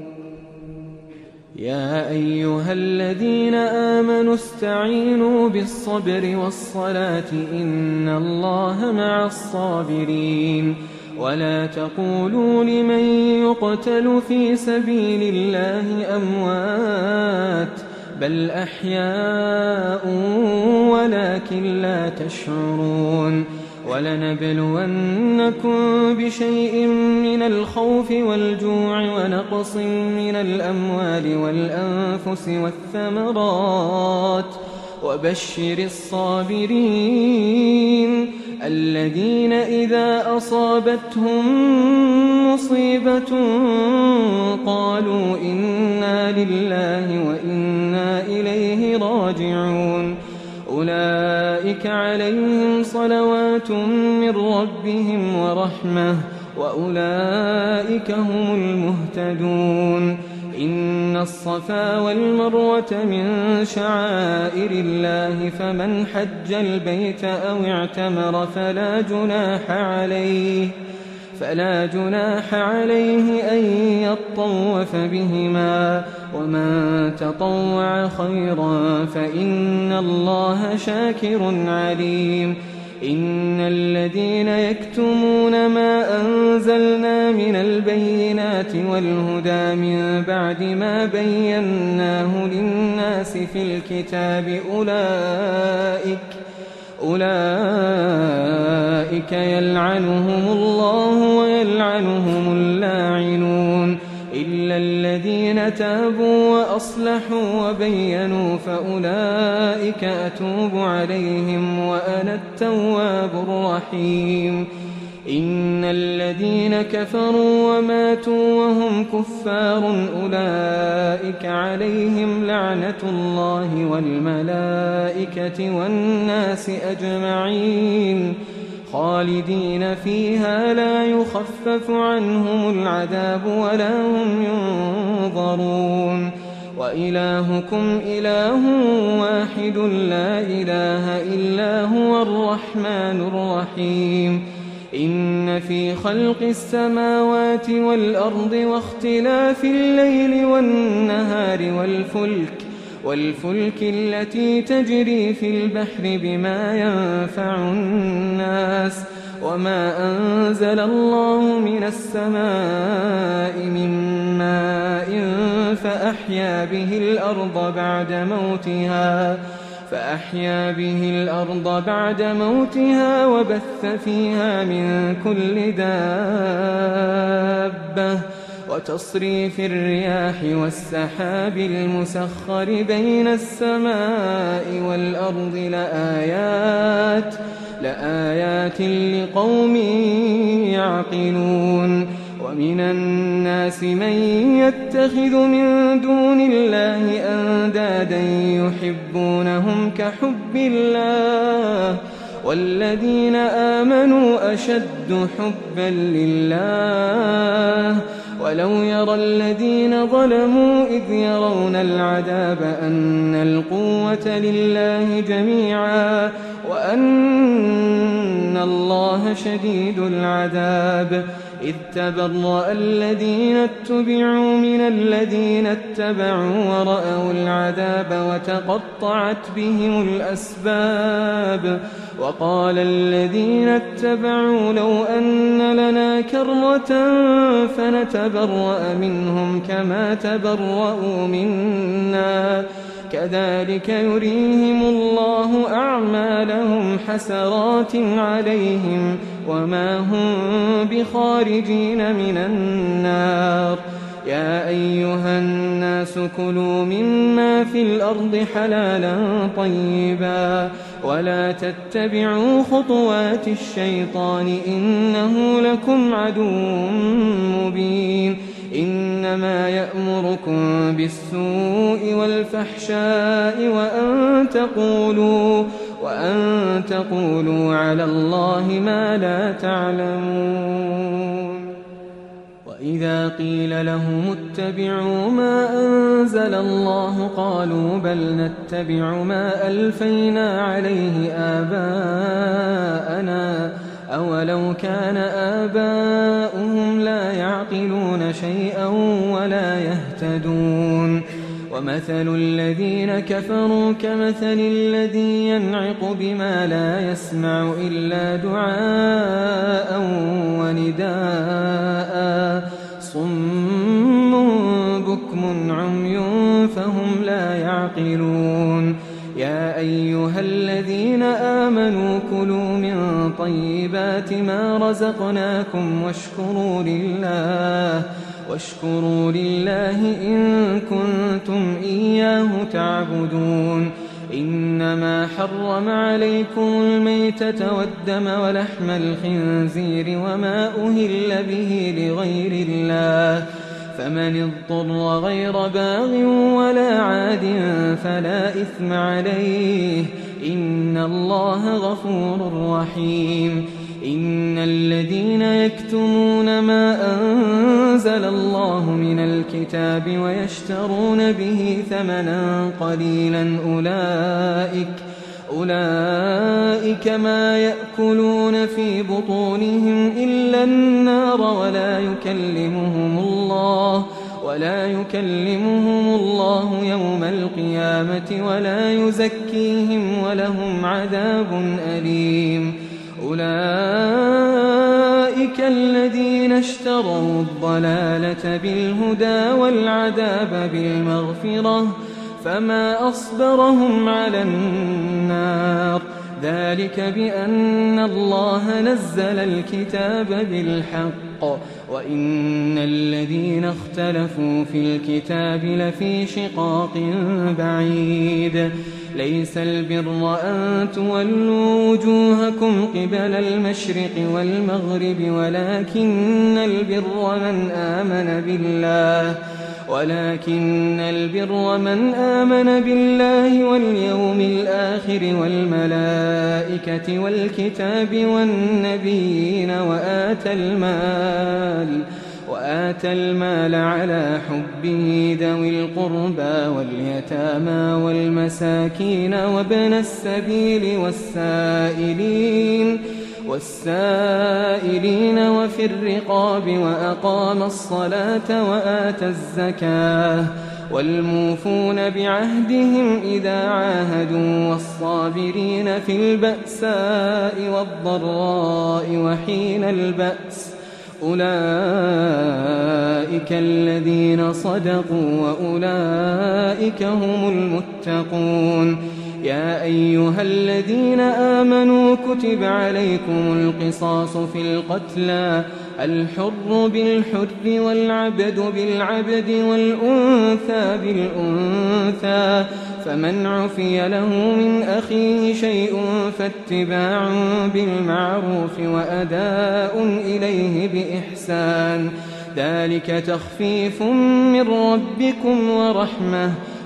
يا أيها الذين آمنوا استعينوا بالصبر والصلاة إن الله مع الصابرين ولا تقولوا لمن يقتل في سبيل الله أموات بل أحياء ولكن لا تشعرون ولنبلونكم بشيء من الخوف والجوع ونقص من الأموال والأنفس والثمرات وبشر الصابرين الذين إذا أصابتهم مصيبة قالوا إنا لله وإنا إليه راجعون أولئك عليهم صلوات من ربهم ورحمة وأولئك هم المهتدون إن الصفا والمروة من شعائر الله فمن حج البيت أو اعتمر فلا جناح عليه فلا جناح عليه أن يطوف بهما ومن تطوع خيرا فإن الله شاكر عليم إن الذين يكتمون ما أنزلنا من البينات والهدى من بعد ما بيناه للناس في الكتاب أولئك أولئك يلعنهم الله ويلعنهم اللاعنون إلا الذين تابوا وأصلحوا وبينوا فأولئك أتوب عليهم وأنا التواب الرحيم إن الذين كفروا وماتوا وهم كفار أولئك عليهم لعنة الله والملائكة والناس أجمعين خالدين فيها لا يخفف عنهم العذاب ولا هم ينظرون وإلهكم إله واحد لا إله إلا هو الرحمن الرحيم إن في خلق السماوات والأرض واختلاف الليل والنهار والفلك والفلك التي تجري في البحر بما ينفع الناس وما أنزل الله من السماء من ماء فأحيا به الأرض بعد موتها فأحيا به الأرض بعد موتها وبث فيها من كل دابة وتصريف الرياح والسحاب المسخر بين السماء والأرض لآيات لآيات لقوم يعقلون ومن الناس من يتخذ من دون الله أندادا يحبونهم كحب الله والذين آمنوا أشد حبا لله ولو يرى الذين ظلموا إذ يرون العذاب أن القوة لله جميعا وأن الله شديد العذاب إذ تبرأ الذين اتبعوا من الذين اتبعوا ورأوا العذاب وتقطعت بهم الأسباب وقال الذين اتبعوا لو أن لنا كرة فنتبرأ منهم كما تبرأوا منا كذلك يريهم الله أعمالهم حسرات عليهم وما هم بخارجين من النار يا أيها الناس كلوا مما في الأرض حلالا طيبا ولا تتبعوا خطوات الشيطان إنه لكم عدو مبين إنما يأمركم بالسوء والفحشاء وأن تقولوا وأن تقولوا على الله ما لا تعلمون وإذا قيل لهم اتبعوا ما أنزل الله قالوا بل نتبع ما ألفينا عليه آباءنا أولو كان آباؤهم لا يعقلون شيئا ولا يهتدون ومثل الذين كفروا كمثل الذي ينعق بما لا يسمع إلا دعاء ونداء صم بكم عمي فهم لا يعقلون يا أيها الذين آمنوا كلوا من طيبات ما رزقناكم واشكروا لله واشكروا لله إن كنتم إياه تعبدون إنما حرم عليكم الميتة والدم ولحم الخنزير وما أهل به لغير الله فمن اضطر غير باغ ولا عاد فلا إثم عليه إن الله غفور رحيم إن الذين يكتمون ما أنزل الله من الكتاب ويشترون به ثمنا قليلا أولئك أولئك ما يأكلون في بطونهم إلا النار ولا يكلمهم الله ولا يكلمهم الله يوم القيامة ولا يزكيهم ولهم عذاب أليم أولئك الذين اشتروا الضلالة بالهدى والعذاب بالمغفرة فما أصبرهم على النار ذلك بأن الله نزل الكتاب بالحق وإن الذين اختلفوا في الكتاب لفي شقاق بعيد ليس البر أن تولوا وجوهكم قبل المشرق والمغرب ولكن البر من آمن بالله ولكن البر من آمن بالله واليوم الآخر والملائكة والكتاب والنبيين وآتى المال وآتى المال على حبه ذوي القربى واليتامى والمساكين وابن السبيل والسائلين والسائلين وفي الرقاب وأقام الصلاة وآتى الزكاة والموفون بعهدهم إذا عاهدوا والصابرين في البأساء والضراء وحين البأس أولئك الذين صدقوا وأولئك هم المتقون يا أيها الذين آمنوا كتب عليكم القصاص في القتلى الحر بالحر والعبد بالعبد والأنثى بالأنثى فمن عفي له من أخيه شيء فاتباع بالمعروف وأداء إليه بإحسان ذلك تخفيف من ربكم ورحمة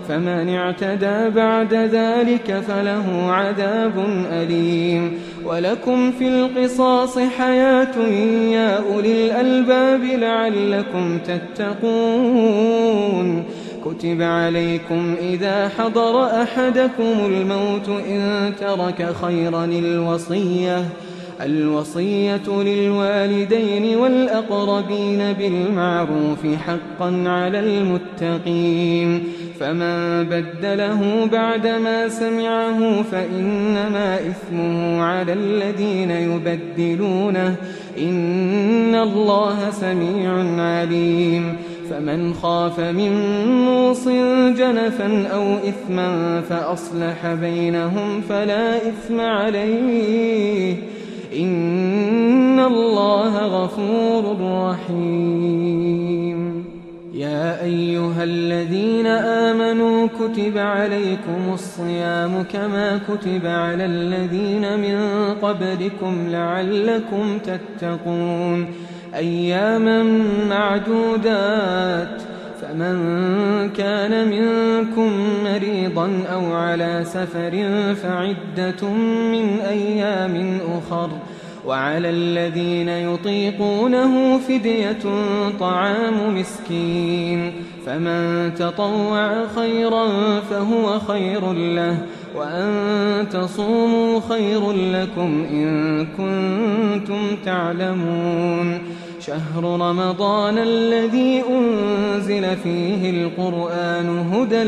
فمن اعتدى بعد ذلك فله عذاب أليم. ولكم في القصاص حياة يا أولي الألباب لعلكم تتقون. كتب عليكم إذا حضر أحدكم الموت إن ترك خيرا الوصية الوصية للوالدين والأقربين بالمعروف حقا على المتقين. فمن بدله بعدما سمعه فإنما إثمه على الذين يبدلونه إن الله سميع عليم. فمن خاف من موص جنفا أو إثما فأصلح بينهم فلا إثم عليه إن الله غفور رحيم. يا أيها الذين آمنوا كتب عليكم الصيام كما كتب على الذين من قبلكم لعلكم تتقون أياما معدودات. فمن كان منكم مريضا أو على سفر فعدة من أيام أخر. وعلى الذين يطيقونه فدية طعام مسكين. فمن تطوع خيرا فهو خير له وأن تصوموا خير لكم إن كنتم تعلمون. شهر رمضان الذي أنزل فيه القرآن هدى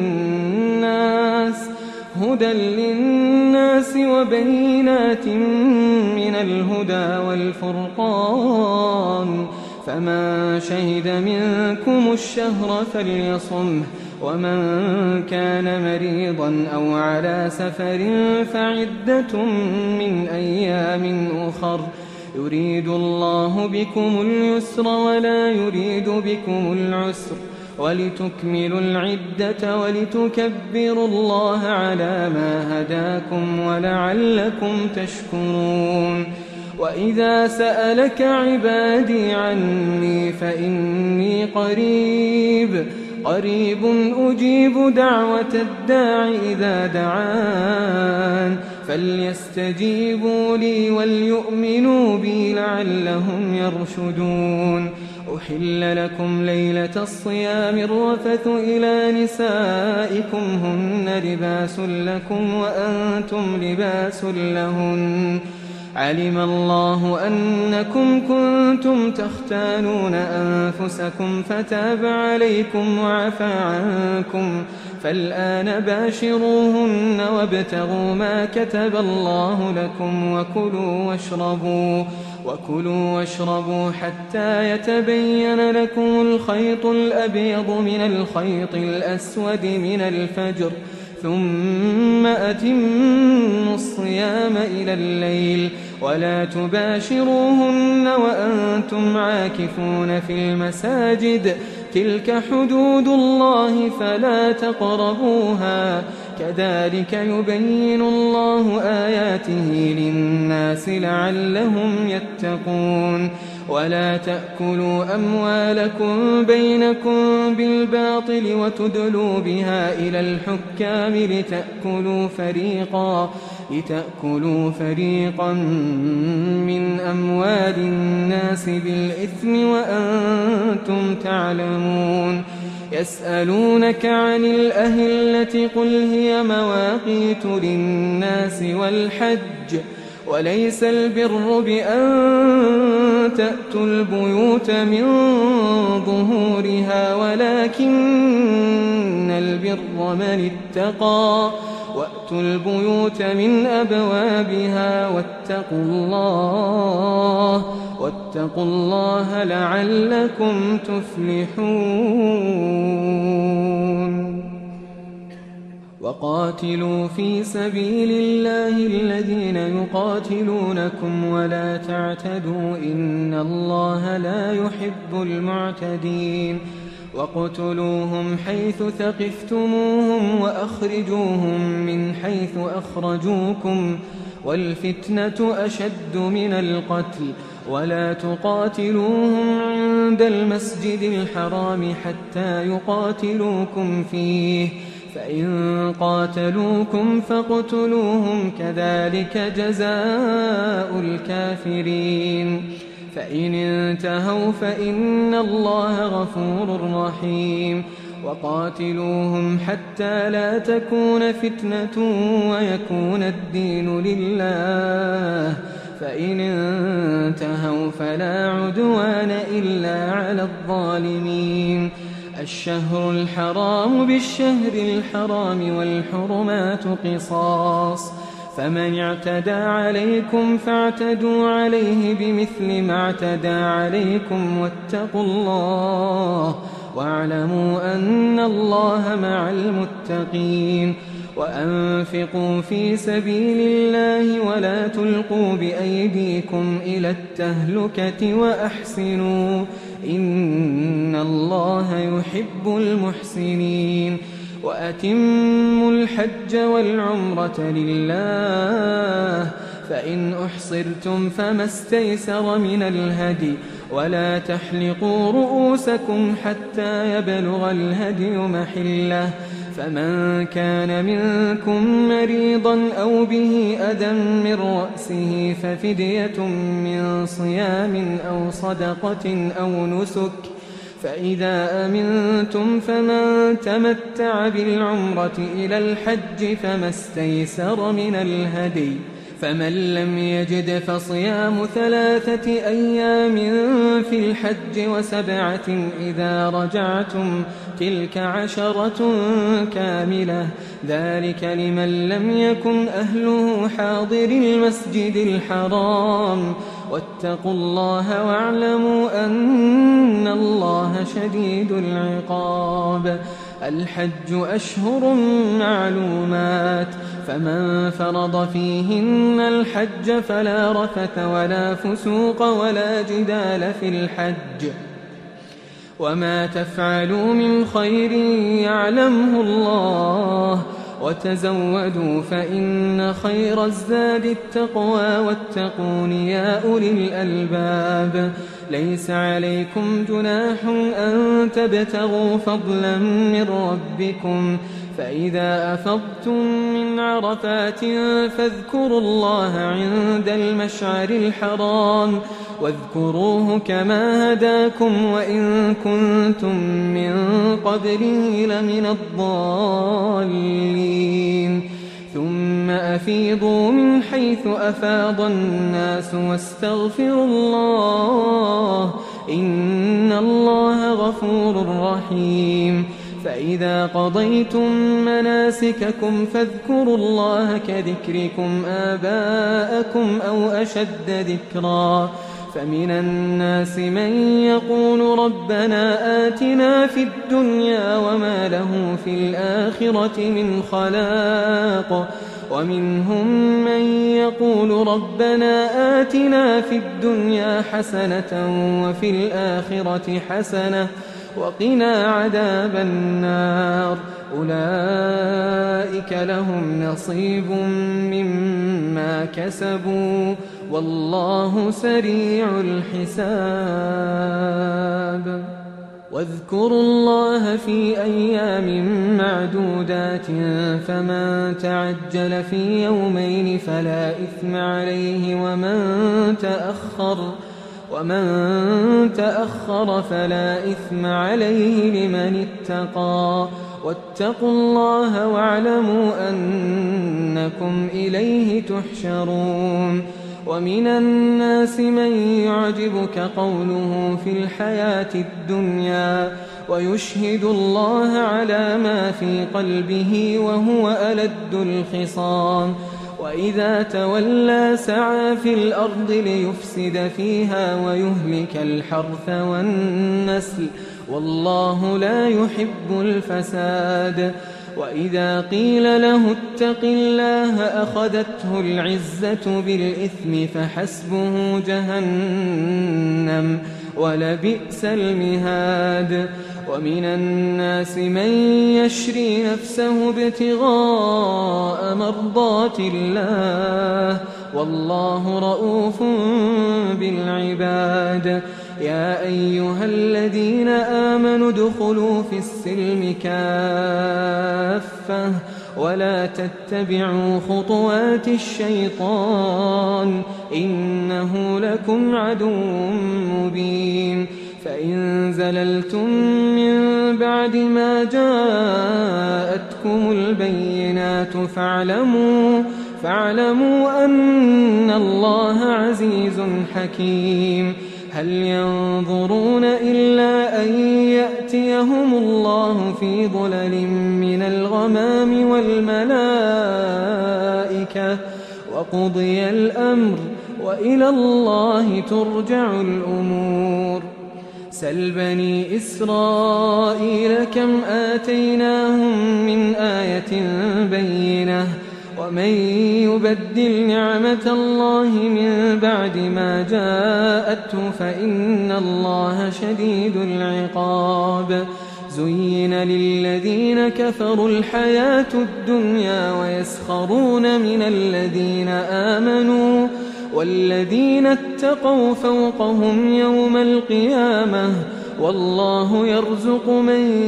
للناس هدى للناس وبينات من الهدى والفرقان. فمن شهد منكم الشهر فليصمه ومن كان مريضا أو على سفر فعدة من أيام أخر. يريد الله بكم اليسر ولا يريد بكم العسر ولتكملوا العدة ولتكبروا الله على ما هداكم ولعلكم تشكرون. وإذا سألك عبادي عني فإني قريب قريب أجيب دعوة الداع إذا دعان فليستجيبوا لي وليؤمنوا بي لعلهم يرشدون. أحل لكم ليلة الصيام الرفث إلى نسائكم هن لباس لكم وأنتم لباس لهن. علم الله أنكم كنتم تختانون أنفسكم فتاب عليكم وعفى عنكم فالآن باشروهن وابتغوا ما كتب الله لكم وكلوا واشربوا وكلوا واشربوا حتى يتبين لكم الخيط الأبيض من الخيط الأسود من الفجر ثم أتموا الصيام إلى الليل ولا تباشروهن وأنتم عاكفون في المساجد تلك حدود الله فلا تقربوها كذلك يبين الله آياته للناس لعلهم يتقون. ولا تأكلوا أموالكم بينكم بالباطل وتدلوا بها إلى الحكام لتأكلوا فريقا لتأكلوا فريقا من أموال الناس بالإثم وأنتم تعلمون. يسألونك عن الأهلة قل هي مواقيت للناس والحج وليس البر بأن تأتوا البيوت من ظهورها ولكن البر من اتقى وأتوا البيوت من أبوابها واتقوا الله واتقوا الله لعلكم تفلحون. وقاتلوا في سبيل الله الذين يقاتلونكم ولا تعتدوا إن الله لا يحب المعتدين. وقتلوهم حيث ثقفتموهم وأخرجوهم من حيث أخرجوكم والفتنة أشد من القتل ولا تقاتلوهم عند المسجد الحرام حتى يقاتلوكم فيه فإن قاتلوكم فاقتلوهم كذلك جزاء الكافرين فإن انتهوا فإن الله غفور رحيم وقاتلوهم حتى لا تكون فتنة ويكون الدين لله فإن انتهوا فلا عدوان إلا على الظالمين الشهر الحرام بالشهر الحرام والحرمات قصاص فمن اعتدى عليكم فاعتدوا عليه بمثل ما اعتدى عليكم واتقوا الله واعلموا أن الله مع المتقين وأنفقوا في سبيل الله ولا تلقوا بأيديكم إلى التهلكة وأحسنوا إن الله يحب المحسنين وأتموا الحج والعمرة لله فإن أحصرتم فما استيسر من الهدي ولا تحلقوا رؤوسكم حتى يبلغ الهدي محله فمن كان منكم مريضا أو به أذى من رأسه ففدية من صيام أو صدقة أو نسك فإذا أمنتم فمن تمتع بالعمرة إلى الحج فما استيسر من الهدي فمن لم يجد فصيام ثلاثة أيام في الحج وسبعة إذا رجعتم تلك عشرة كاملة ذلك لمن لم يكن أهله حاضر المسجد الحرام واتقوا الله واعلموا أن الله شديد العقاب الحج أشهر معلومات فمن فرض فيهن الحج فلا رفث ولا فسوق ولا جدال في الحج وما تفعلوا من خير يعلمه الله وتزودوا فإن خير الزاد التقوى واتقون يا أولي الألباب ليس عليكم جناح أن تبتغوا فضلا من ربكم فإذا أفضتم من عرفات فاذكروا الله عند المشعر الحرام واذكروه كما هداكم وإن كنتم من قبله لمن الضالين ثم أفيضوا من حيث أفاض الناس واستغفروا الله إن الله غفور رحيم فإذا قضيتم مناسككم فاذكروا الله كذكركم آباءكم أو أشد ذكرا فمن الناس من يقول ربنا آتنا في الدنيا وما له في الآخرة من خلاق ومنهم من يقول ربنا آتنا في الدنيا حسنة وفي الآخرة حسنة وقنا عذاب النار أولئك لهم نصيب مما كسبوا والله سريع الحساب واذكروا الله في أيام معدودات فمن تعجل في يومين فلا إثم عليه ومن تأخر ومن تأخر فلا إثم عليه لمن اتقى واتقوا الله واعلموا أنكم إليه تحشرون ومن الناس من يعجبك قوله في الحياة الدنيا ويشهد الله على ما في قلبه وهو ألد الخصام وإذا تولى سعى في الأرض ليفسد فيها ويهلك الحرث والنسل والله لا يحب الفساد وإذا قيل له اتق الله أخذته العزة بالإثم فحسبه جهنم ولبئس المهاد ومن الناس من يشري نفسه ابتغاء مرضات الله والله رؤوف بالعباد يا أيها الذين آمنوا ادخلوا في السلم كافة ولا تتبعوا خطوات الشيطان إنه لكم عدو مبين فإن زللتم من بعد ما جاءتكم البينات فاعلموا فاعلموا أن الله عزيز حكيم هل ينظرون إلا أن يأتيهم الله في ظلل من الغمام والملائكة وقضي الأمر وإلى الله ترجع الأمور سل بني إسرائيل كم آتيناهم من آية بينة ومن يبدل نعمة الله من بعد ما جاءته فإن الله شديد العقاب زين للذين كفروا الحياة الدنيا ويسخرون من الذين آمنوا والذين اتقوا فوقهم يوم القيامة والله يرزق من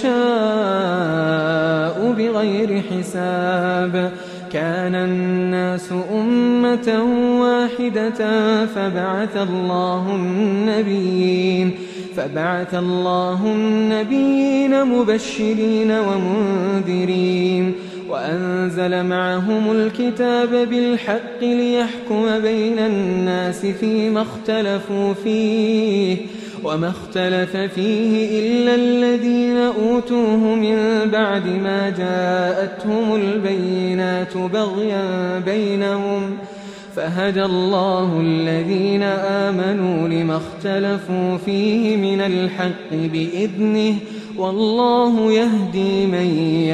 يشاء بغير حساب كان الناس أمة واحدة فبعث الله النبيين فبعث الله النبيين مبشرين ومنذرين وأنزل معهم الكتاب بالحق ليحكم بين الناس فيما اختلفوا فيه وما اختلف فيه إلا الذين أوتوه من بعد ما جاءتهم البينات بغيا بينهم فهدى الله الذين آمنوا لما اختلفوا فيه من الحق بإذنه والله يهدي من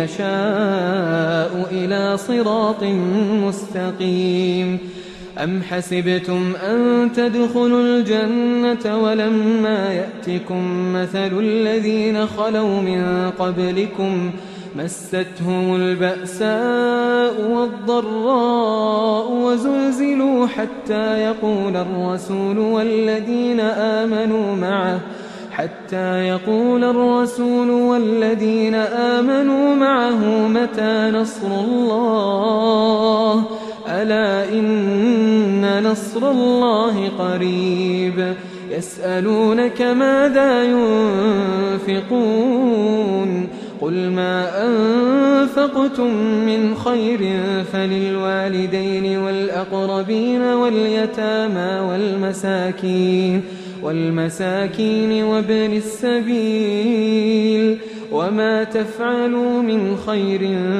يشاء إلى صراط مستقيم أم حسبتم أن تدخلوا الجنة ولما يأتكم مثل الذين خلوا من قبلكم مستهم البأساء والضراء وزلزلوا حتى يقول الرسول والذين آمنوا معه حتى يقول الرسول والذين آمنوا معه متى نصر الله ألا إن نصر الله قريب يسألونك ماذا ينفقون قل ما أنفقتم من خير فللوالدين والأقربين واليتامى والمساكين والمساكين وابن السبيل وما تفعلوا من خير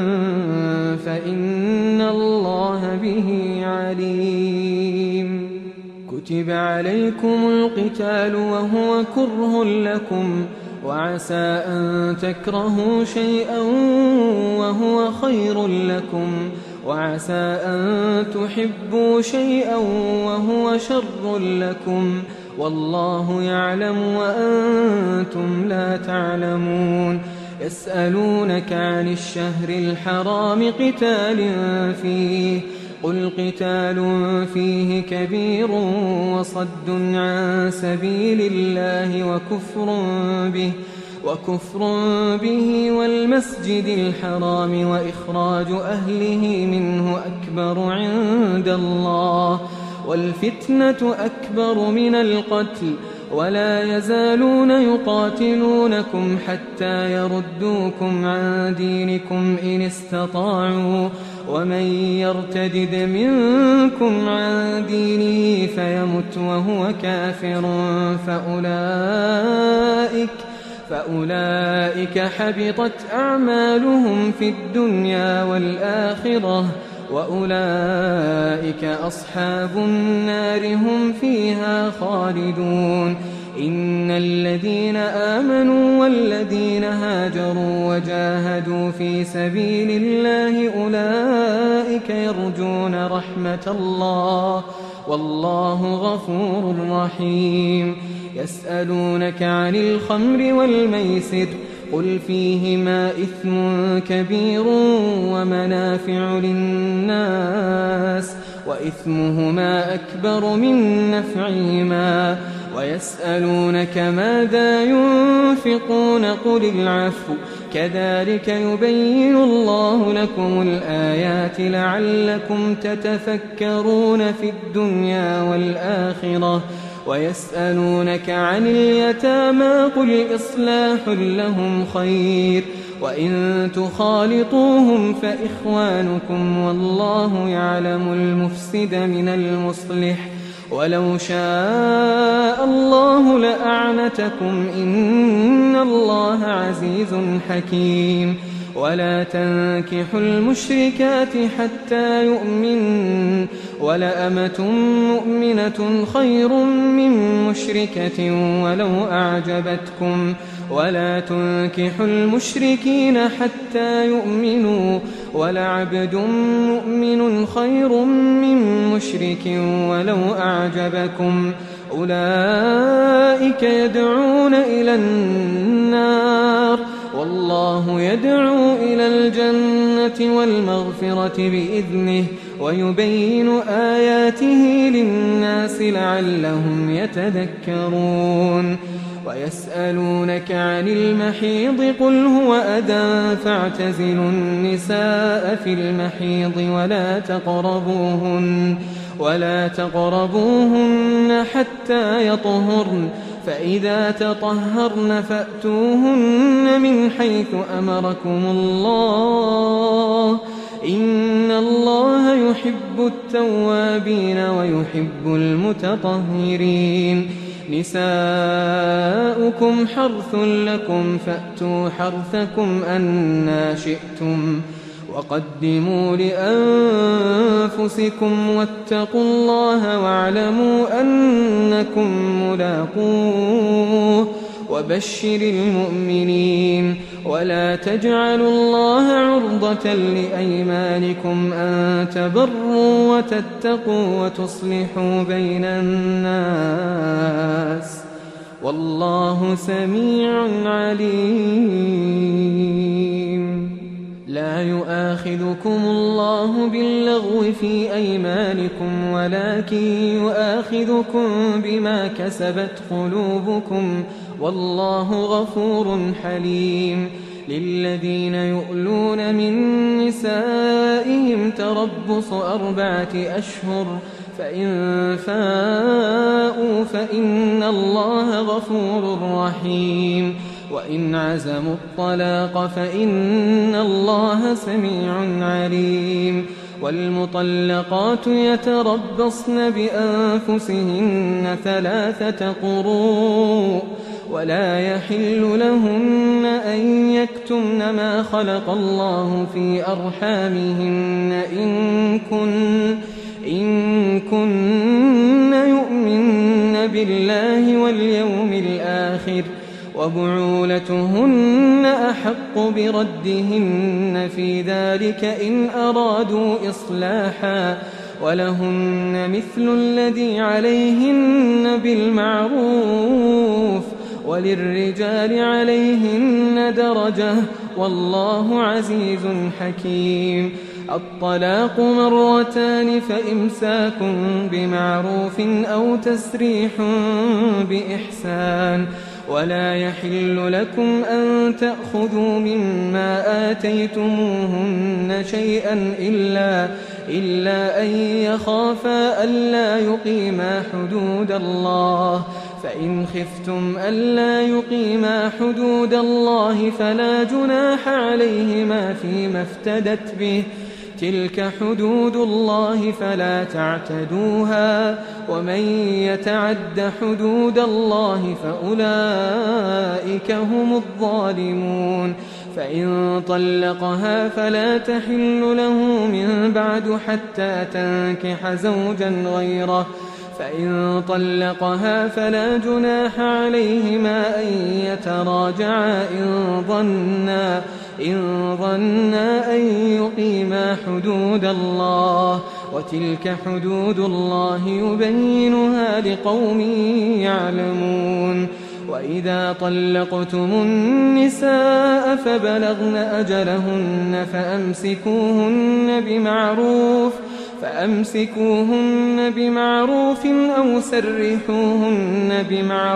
فإن الله به عليم كتب عليكم القتال وهو كره لكم وعسى أن تكرهوا شيئا وهو خير لكم وعسى أن تحبوا شيئا وهو شر لكم والله يعلم وأنتم لا تعلمون يسألونك عن الشهر الحرام قتال فيه قل قتال فيه كبير وصد عن سبيل الله وكفر به وكفر به والمسجد الحرام وإخراج أهله منه أكبر عند الله والفتنة أكبر من القتل ولا يزالون يقاتلونكم حتى يردوكم عن دينكم إن استطاعوا ومن يرتدد منكم عن دينه فيمت وهو كافر فأولئك فأولئك حبطت أعمالهم في الدنيا والآخرة وأولئك أصحاب النار هم فيها خالدون إن الذين آمنوا والذين هاجروا وجاهدوا في سبيل الله أولئك يرجون رحمة الله والله غفور رحيم يسألونك عن الخمر والميسر قل فيهما إثم كبير ومنافع للناس وإثمهما أكبر من نفعهما ويسألونك ماذا ينفقون قل العفو كذلك يبين الله لكم الآيات لعلكم تتفكرون في الدنيا والآخرة ويسألونك عن اليتامى قل إصلاح لهم خير وإن تخالطوهم فإخوانكم والله يعلم المفسد من المصلح ولو شاء الله لأعنتكم إن الله عزيز حكيم ولا تنكحوا المشركات حتى يؤمنوا ولأمة مؤمنة خير من مشركة ولو أعجبتكم ولا تنكحوا المشركين حتى يؤمنوا ولعبد مؤمن خير من مشرك ولو أعجبكم أولئك يدعون إلى النار والله يدعو إلى الجنة والمغفرة بإذنه ويبين آياته للناس لعلهم يتذكرون ويسألونك عن المحيض قل هو أذى فاعتزلوا النساء في المحيض ولا تقربوهن ولا تقربوهن حتى يطهرن فإذا تطهرن فأتوهن من حيث أمركم الله إن الله يحب التوابين ويحب المتطهرين نساؤكم حرث لكم فأتوا حرثكم أنى شئتم وقدموا لأنفسكم واتقوا الله واعلموا أنكم ملاقوه وبشر المؤمنين ولا تجعلوا الله عرضة لأيمانكم أن تبروا وتتقوا وتصلحوا بين الناس والله سميع عليم لا يؤاخذكم الله باللغو في أيمانكم ولكن يؤاخذكم بما كسبت قلوبكم والله غفور حليم للذين يؤلون من نسائهم تربص أربعة أشهر فإن فاءوا فإن الله غفور رحيم وإن عزموا الطلاق فإن الله سميع عليم والمطلقات يتربصن بأنفسهن ثلاثة قروء ولا يحل لهن أن يكتمن ما خلق الله في أرحامهن إن كن إن كن يؤمن بالله واليوم الآخر وبعولتهن أحق بردهن في ذلك إن أرادوا إصلاحا ولهن مثل الذي عليهن بالمعروف وللرجال عليهن درجة والله عزيز حكيم الطلاق مرتان فإمساك بمعروف أو تسريح بإحسان ولا يحل لكم أن تأخذوا مما آتيتموهن شيئا إلا, إلا أن يخافا ألا يقيما حدود الله فإن خفتم ألا يقيما حدود الله فلا جناح عليهما فيما افتدت به تلك حدود الله فلا تعتدوها ومن يتعد حدود الله فأولئك هم الظالمون فإن طلقها فلا تحل له من بعد حتى تنكح زوجا غيره فإن طلقها فلا جناح عليهما أن يتراجعا إن ظنا إن ظنا أن يقيما حدود الله وتلك حدود الله يبينها لقوم يعلمون وإذا طلقتم النساء فبلغن أجلهن فأمسكوهن بمعروف فأمسكوهن بمعروف أو سرحوهن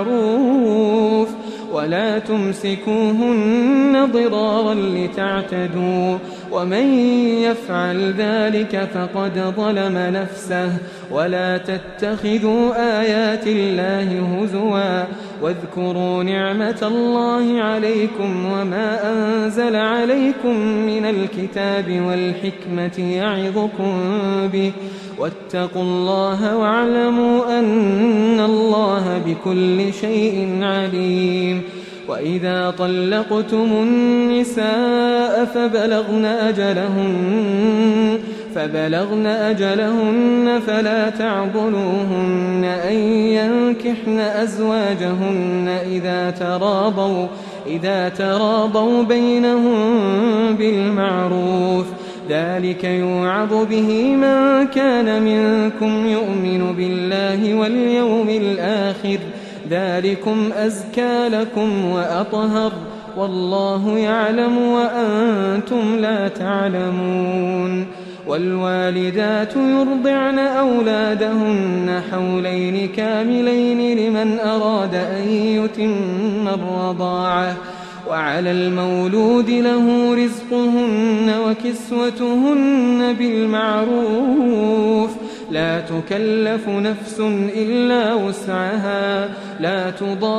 بمعروف ولا تمسكوهن ضرارا لتعتدوا ومن يفعل ذلك فقد ظلم نفسه ولا تتخذوا آيات الله هزوا واذكروا نعمة الله عليكم وما أنزل عليكم من الكتاب والحكمة يعظكم به واتقوا الله واعلموا أن الله بكل شيء عليم. وإذا طلقتم النساء فبلغن أجلهن فبلغن أجلهن فلا تعضلوهن أن ينكحن أزواجهن إذا تراضوا إذا تراضوا بينهم بالمعروف ذلك يوعظ به من كان منكم يؤمن بالله واليوم الآخر ذلكم أزكى لكم وأطهر والله يعلم وأنتم لا تعلمون. والوالدات يرضعن أولادهن حولين كاملين لمن أراد أن يتم الرضاعة وعلى المولود له رزقهن وكسوتهن بالمعروف لا تكلف نفس إلا وسعها لا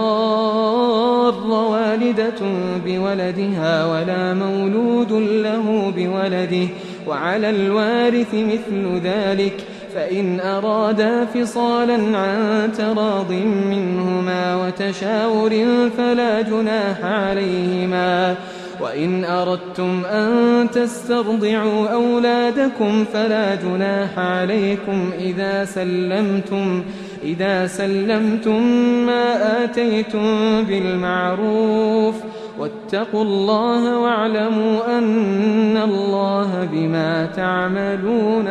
تضار والدة بولدها ولا مولود له بولده وعلى الوارث مثل ذلك فإن أرادا فصالا عن تراض منهما وتشاور فلا جناح عليهما وإن أردتم أن تسترضعوا أولادكم فلا جناح عليكم إذا سلمتم إذا سلمتم ما آتيتم بالمعروف واتقوا الله واعلموا أن الله بما تعملون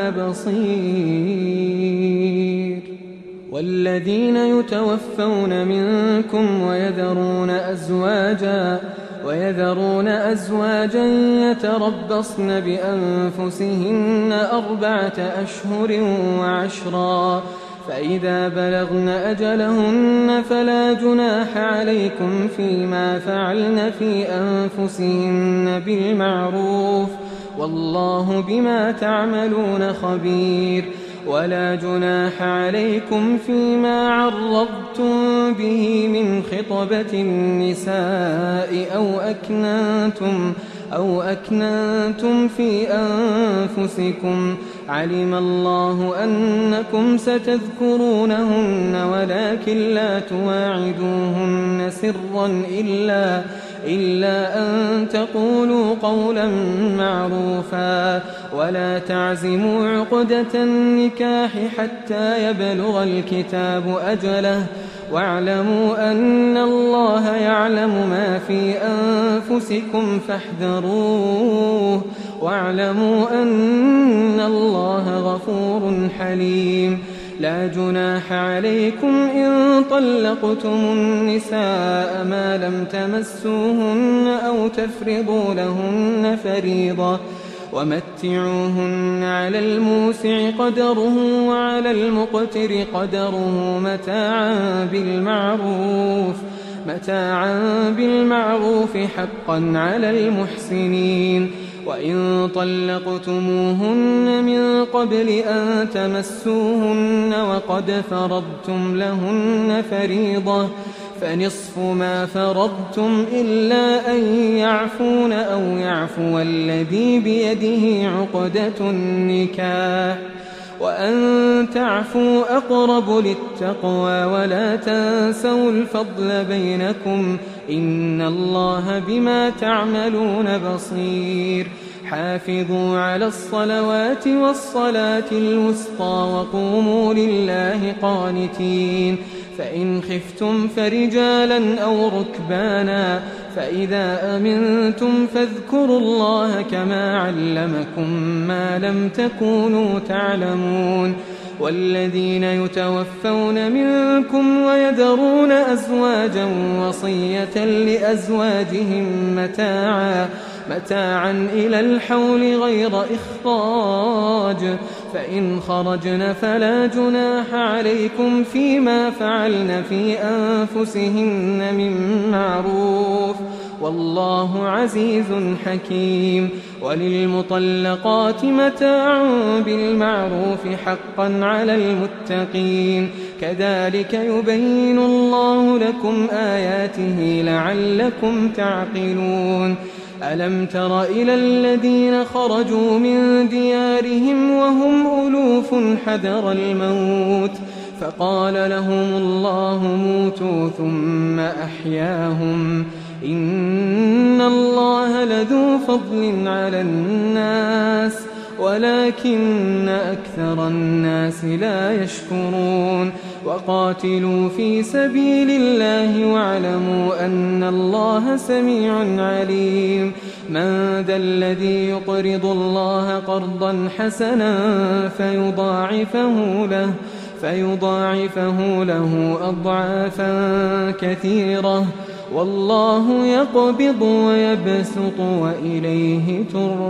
بصير. والذين يتوفون منكم ويذرون أزواجا ويذرون أزواجا يتربصن بأنفسهن أربعة أشهر وعشرا فإذا بلغن أجلهن فلا جناح عليكم فيما فعلن في أنفسهن بالمعروف والله بما تعملون خبير. ولا جناح عليكم فيما عرضتم به من خطبة النساء أو أكننتم أو أكننتم في أنفسكم علم الله أنكم ستذكرونهن ولكن لا تواعدوهن سرا إلا إلا أن تقولوا قولا معروفا ولا تعزموا عقدة النكاح حتى يبلغ الكتاب أجله واعلموا أن الله يعلم ما في أنفسكم فاحذروه واعلموا أن الله غفور حليم. لا جناح عليكم إن طلقتم النساء ما لم تمسوهن أو تفرضوا لهن فريضة ومتعوهن على الموسع قدره وعلى المقتر قدره متاعا بالمعروف متاعا بالمعروف حقا على المحسنين. وإن طلقتموهن من قبل أن تمسوهن وقد فرضتم لهن فريضة فنصف ما فرضتم إلا أن يعفون أو يعفو الذي بيده عقدة النكاح وأن تعفوا أقرب للتقوى ولا تنسوا الفضل بينكم إن الله بما تعملون بصير. حافظوا على الصلوات والصلاة الوسطى وقوموا لله قانتين. فإن خفتم فرجالا أو ركبانا فإذا أمنتم فاذكروا الله كما علمكم ما لم تكونوا تعلمون. والذين يتوفون منكم ويذرون أزواجا وصية لأزواجهم متاعا متاعا إلى الحول غير إخراج، فإن خرجن فلا جناح عليكم فيما فعلن في أنفسهن من معروف، والله عزيز حكيم. وللمطلقات متاع بالمعروف حقا على المتقين، كذلك يبين الله لكم آياته لعلكم تعقلون. ألم تر إلى الذين خرجوا من ديارهم وهم ألوف حذر الموت فقال لهم الله موتوا ثم أحياهم، إن الله لذو فضل على الناس ولكن أكثر الناس لا يشكرون. وقاتلوا في سبيل الله واعلموا أن الله سميع عليم. من ذا الذي يقرض الله قرضا حسنا فيضاعفه له فيضاعفه له أضعافا كثيرة، والله يقبض ويبسط وإليه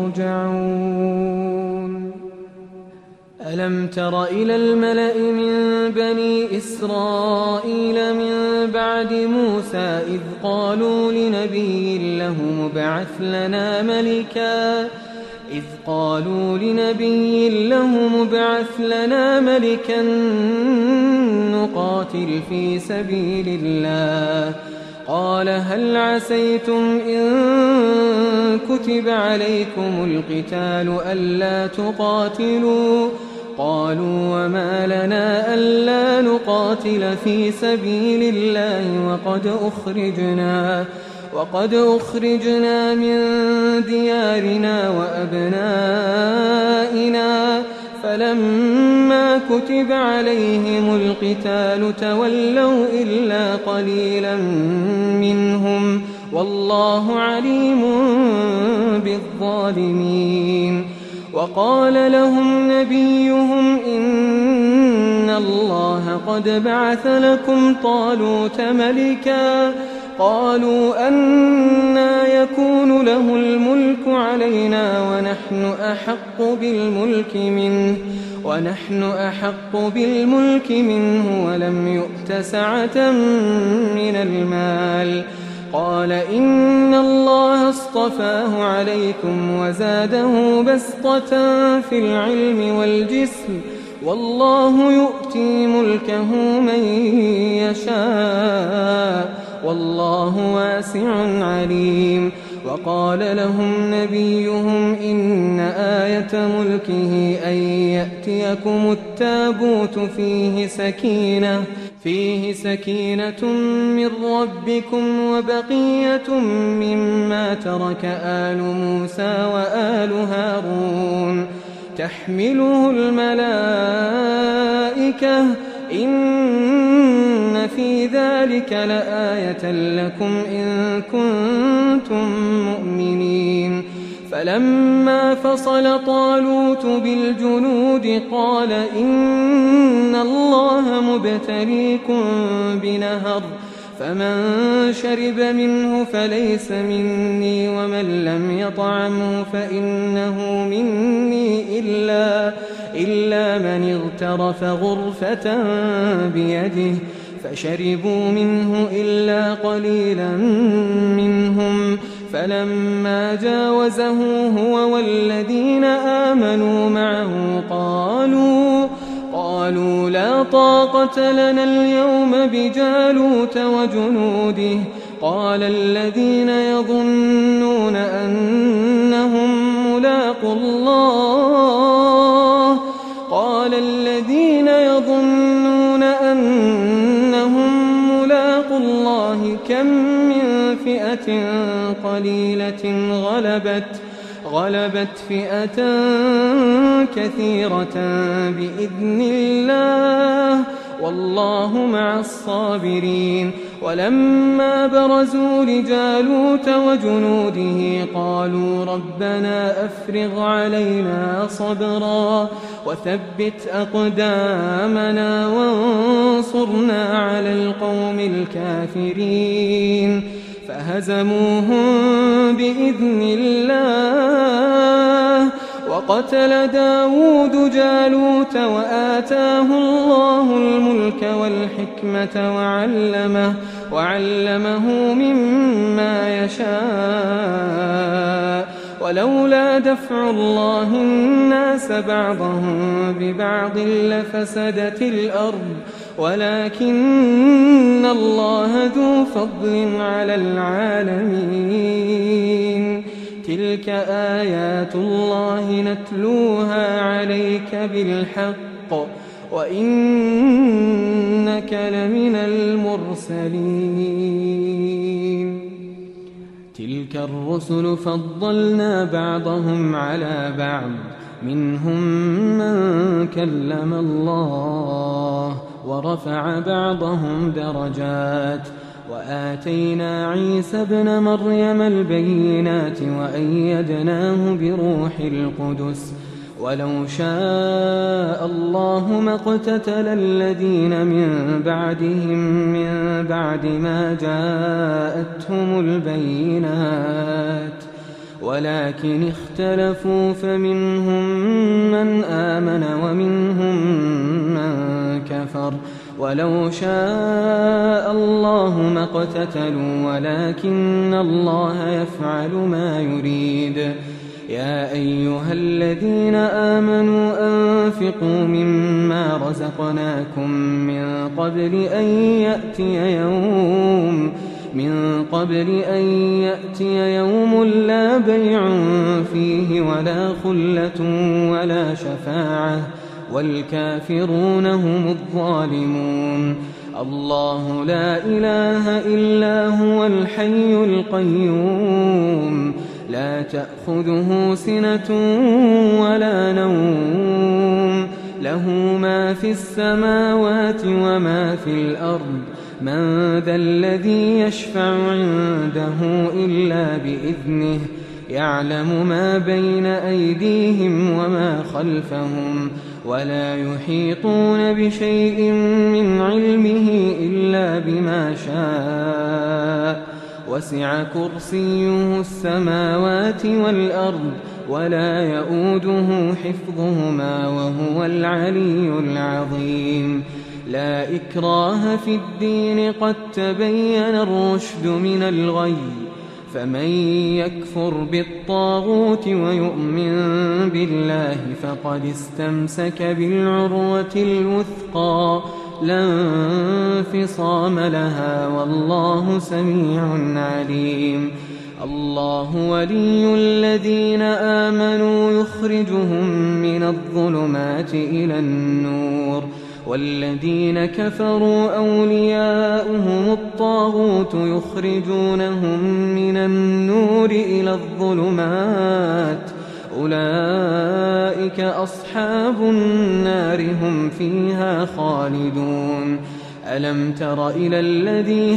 ترجعون. ألم تر إلى الملأ من بني إسرائيل من بعد موسى إذ قالوا لنبي له ابعث لنا ملكا إذ قالوا لنبي له ابعث لنا ملكا نقاتل في سبيل الله، قال هل عسيتم إن كتب عليكم القتال ألا تقاتلوا؟ قالوا وما لنا ألا نقاتل في سبيل الله وقد أخرجنا وقد أخرجنا من ديارنا وأبنائنا، فلما كتب عليهم القتال تولوا إلا قليلا منهم، والله عليم بالظالمين. وقال لهم نبيهم إن الله قد بعث لكم طالوت ملكا، قالوا أنى يكون له الملك علينا ونحن أحق بالملك منه ونحن أحق بالملك منه ولم يؤت سعة من المال، قال إن الله اصطفاه عليكم وزاده بسطة في العلم والجسم، والله يؤتي ملكه من يشاء والله واسع عليم. وقال لهم نبيهم إن آية ملكه أن يأتيكم التابوت فيه سكينة فيه سكينة من ربكم وبقية مما ترك آل موسى وآل هارون تحمله الملائكة، إن في ذلك لآية لكم إن كنتم مؤمنين. فلما فصل طالوت بالجنود قال إن الله مبتليكم بنهر، فمن شرب منه فليس مني ومن لم يطعمه فإنه مني إلا, إلا من اغترف غرفة بيده، فشربوا منه إلا قليلا منهم. فلما جاوزه هو والذين آمنوا معه قالوا قالوا لا طاقة لنا اليوم بجالوت وجنوده، قال الذين يظنون أنهم ملاقو الله قال الذين يظنون أنهم ملاقو الله كم من فئة قليلة غلبت غلبت فئة كثيرة بإذن الله والله مع الصابرين. ولما برزوا لجالوت وجنوده قالوا ربنا أفرغ علينا صبرا وثبت أقدامنا وانصرنا على القوم الكافرين. فهزموهم بإذن الله وقتل داود جالوت وآتاه الله الملك والحكمة وعلمه, وعلمه مما يشاء ولولا دفع الله الناس بعضهم ببعض لفسدت الأرض ولكن الله ذو فضل على العالمين. تلك آيات الله نتلوها عليك بالحق وإنك لمن المرسلين. تلك الرسل فضلنا بعضهم على بعض منهم من كلم الله ورفع بعضهم درجات وآتينا عيسى ابن مريم البينات وأيدناه بروح القدس ولو شاء الله ما اقتتل الذين من بعدهم من بعد ما جاءتهم البينات ولكن اختلفوا فمنهم من آمن ومنهم من كفر ولو شاء الله ما اقتتلوا ولكن الله يفعل ما يريد. يا أيها الذين آمنوا أنفقوا مما رزقناكم من قبل أن يأتي يوم من قبل أن يأتي يوم لا بيع فيه ولا خلة ولا شفاعة والكافرون هم الظالمون. الله لا إله إلا هو الحي القيوم لا تأخذه سنة ولا نوم له ما في السماوات وما في الأرض من ذا الذي يشفع عنده إلا بإذنه يعلم ما بين أيديهم وما خلفهم ولا يحيطون بشيء من علمه إلا بما شاء وسع كرسيه السماوات والأرض ولا يؤوده حفظهما وهو العلي العظيم. لا إكراه في الدين قد تبين الرشد من الغي فمن يكفر بالطاغوت ويؤمن بالله فقد استمسك بالعروة الوثقى لا انفصام لها والله سميع عليم. الله ولي الذين آمنوا يخرجهم من الظلمات إلى النور والذين كفروا أولياؤهم الطاغوت يخرجونهم من النور إلى الظلمات أولئك أصحاب النار هم فيها خالدون. ألم تر إلى الذي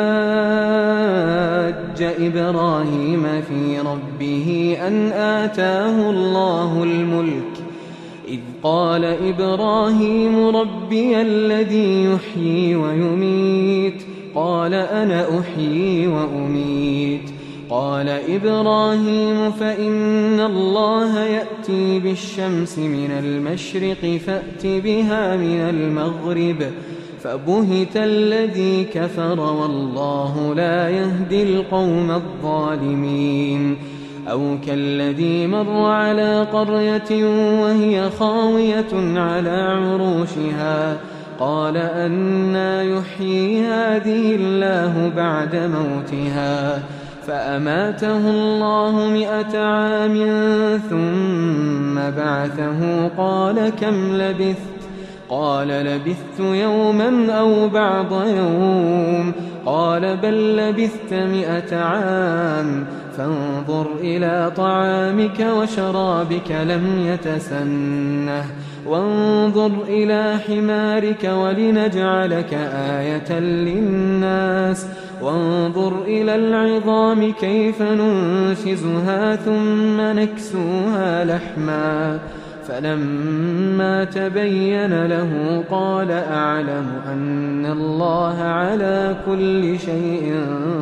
حاج إبراهيم في ربه أن آتاه الله الملك إذ قال إبراهيم ربي الذي يحيي ويميت قال أنا أحيي وأميت قال إبراهيم فإن الله يأتي بالشمس من المشرق فأت بها من المغرب فبهت الذي كفر والله لا يهدي القوم الظالمين. أو كالذي مر على قرية وهي خاوية على عروشها قال أنى يحيي هذه الله بعد موتها فأماته الله مئة عام ثم بعثه قال كم لبثت قال لبثت يوما أو بعض يوم قال بل لبثت مئة عام فانظر إلى طعامك وشرابك لم يتسنه وانظر إلى حمارك ولنجعلك آية للناس وانظر إلى العظام كيف ننشزها ثم نكسوها لحما فلما تبين له قال أعلم أن الله على كل شيء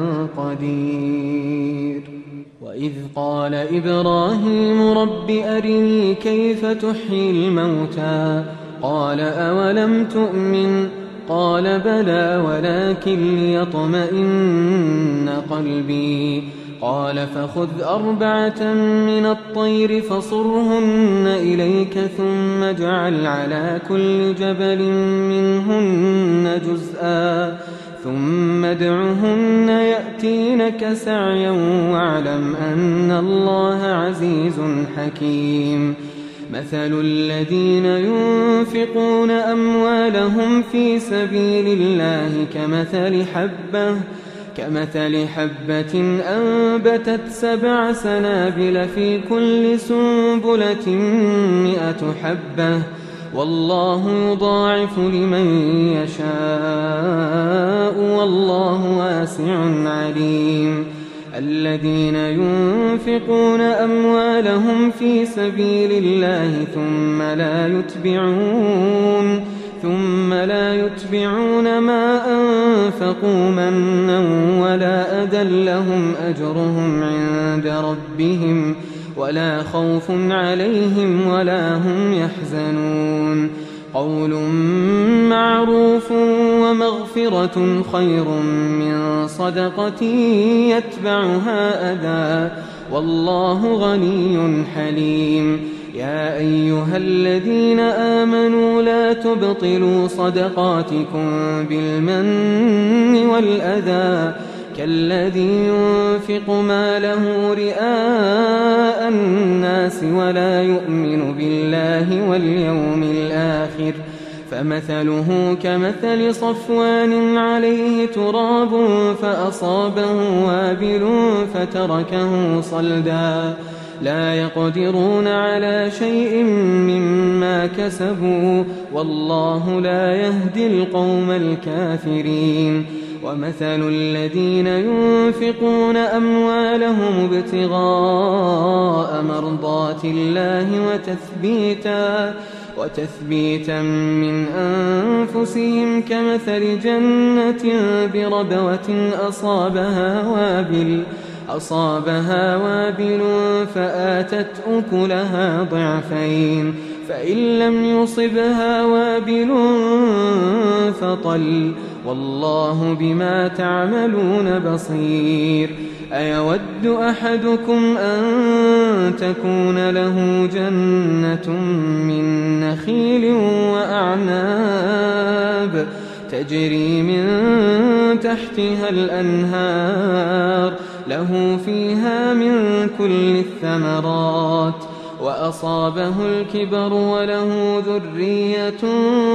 قدير. وإذ قال إبراهيم رب أرني كيف تحيي الموتى قال أولم تؤمن قال بلى ولكن ليطمئن قلبي قال فخذ أربعة من الطير فصرهن إليك ثم اجعل على كل جبل منهن جزءا ثم ادعهن يأتينك سعيا واعلم أن الله عزيز حكيم. مثل الذين ينفقون أموالهم في سبيل الله كمثل حبة كمثل حبة أنبتت سبع سنابل في كل سنبلة مئة حبة والله يضاعف لمن يشاء والله واسع عليم. الذين ينفقون أموالهم في سبيل الله ثم لا يتبعون ثم لا يتبعون ما أنفقوا منا ولا أذى لهم أجرهم عند ربهم ولا خوف عليهم ولا هم يحزنون. قول معروف ومغفرة خير من صدقة يتبعها أذى والله غني حليم. يا أيها الذين آمنوا لا تبطلوا صدقاتكم بالمن والأذى كالذي ينفق ماله رئاء الناس ولا يؤمن بالله واليوم الآخر فمثله كمثل صفوان عليه تراب فأصابه وابل فتركه صلدا لا يقدرون على شيء مما كسبوا والله لا يهدي القوم الكافرين. ومثل الذين ينفقون أموالهم ابتغاء مرضات الله وتثبيتا وتثبيتا من أنفسهم كمثل جنة بربوة أصابها وابل أصابها وابل فآتت أكلها ضعفين فإن لم يصبها وابل فطل والله بما تعملون بصير. أيود أحدكم أن تكون له جنة من نخيل وأعناب تجري من تحتها الأنهار له فيها من كل الثمرات وأصابه الكبر وله ذرية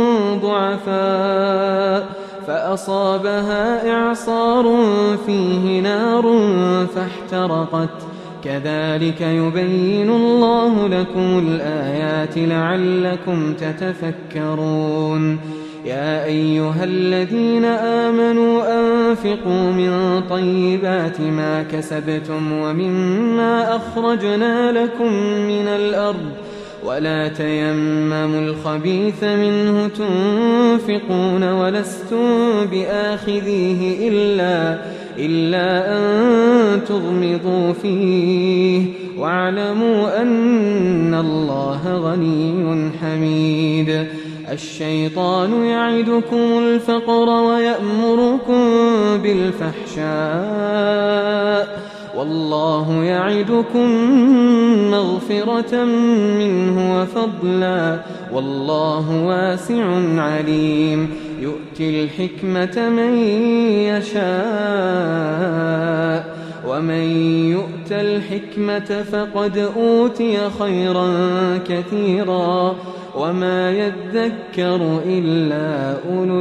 ضعفاء فأصابها إعصار فيه نار فاحترقت كذلك يبين الله لكم الآيات لعلكم تتفكرون. يا أيها الذين آمنوا أنفقوا من طيبات ما كسبتم ومما أخرجنا لكم من الأرض ولا تيمموا الخبيث منه تنفقون ولستم بآخذيه إلا, إلا أن تغمضوا فيه واعلموا أن الله غني حميد. الشيطان يعدكم الفقر ويأمركم بالفحشاء والله يعدكم مغفرة منه وفضلا والله واسع عليم. يؤتي الحكمة من يشاء ومن يؤت الحكمة فقد أوتي خيرا كثيرا وما يذكر إلا أولو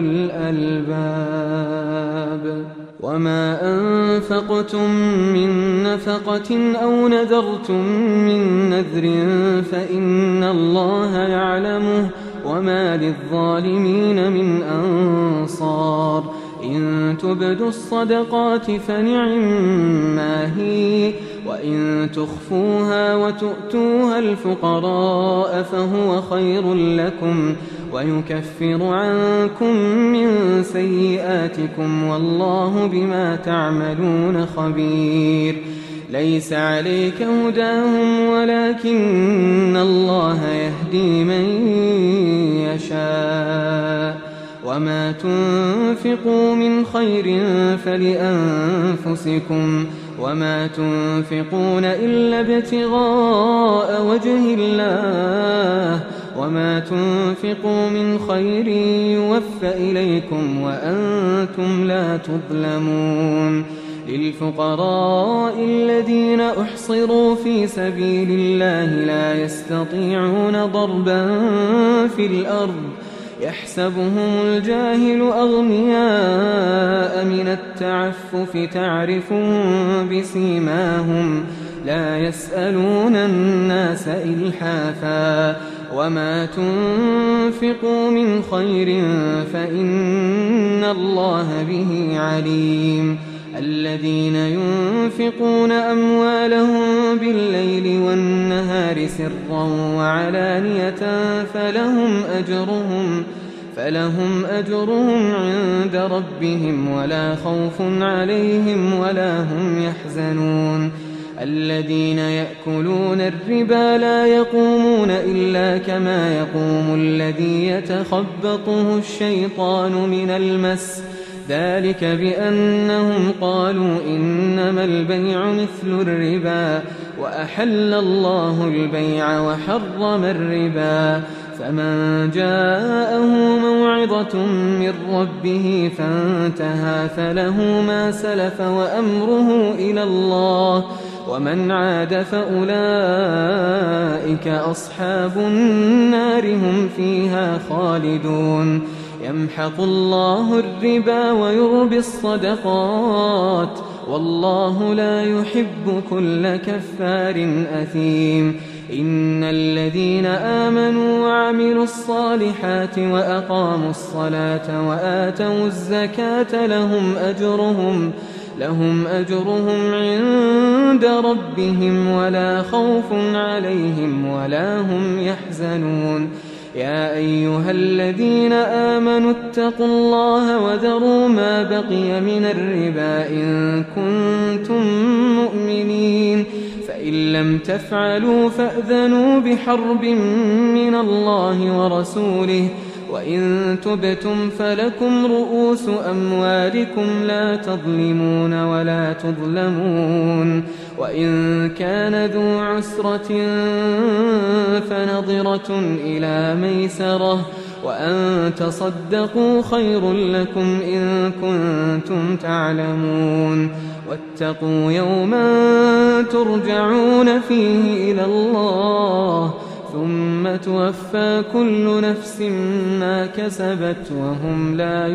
الألباب. وما أنفقتم من نفقة أو نذرتم من نذر فإن الله يعلمه وما للظالمين من أنصار. إن تبدوا الصدقات فنعما هي وإن تخفوها وتؤتوها الفقراء فهو خير لكم ويكفر عنكم من سيئاتكم والله بما تعملون خبير ليس عليك هداهم ولكن الله يهدي من يشاء وما تنفقوا من خير فلأنفسكم وما تنفقون إلا ابتغاء وجه الله وما تنفقوا من خير يوفى إليكم وأنتم لا تظلمون للفقراء الذين أحصروا في سبيل الله لا يستطيعون ضربا في الأرض يحسبهم الجاهل أغنياء من التعفف تعرفهم بسيماهم لا يسألون الناس إلحافا وما تنفقوا من خير فإن الله به عليم الذين ينفقون أموالهم بالليل والنهار سرا وعلانية فلهم أجرهم فلهم أجرهم عند ربهم ولا خوف عليهم ولا هم يحزنون الذين يأكلون الربا لا يقومون إلا كما يقوم الذي يتخبطه الشيطان من المس ذلك بأنهم قالوا إنما البيع مثل الربا وأحل الله البيع وحرم الربا فمن جاءه موعظة من ربه فانتهى فله ما سلف وأمره إلى الله ومن عاد فأولئك أصحاب النار هم فيها خالدون يمحق الله الربا ويربي الصدقات والله لا يحب كل كفار أثيم إن الذين آمنوا وعملوا الصالحات وأقاموا الصلاة وآتوا الزكاة لهم أجرهم لهم أجرهم عند ربهم ولا خوف عليهم ولا هم يحزنون يا أيها الذين آمنوا اتقوا الله وذروا ما بقي من الربا إن كنتم مؤمنين فإن لم تفعلوا فأذنوا بحرب من الله ورسوله وإن تبتم فلكم رؤوس أموالكم لا تظلمون ولا تظلمون وإن كان ذو عسرة فنظرة إلى ميسرة وأن تصدقوا خير لكم إن كنتم تعلمون واتقوا يوما ترجعون فيه إلى الله ثم توفى كل نفس ما كسبت وهم لا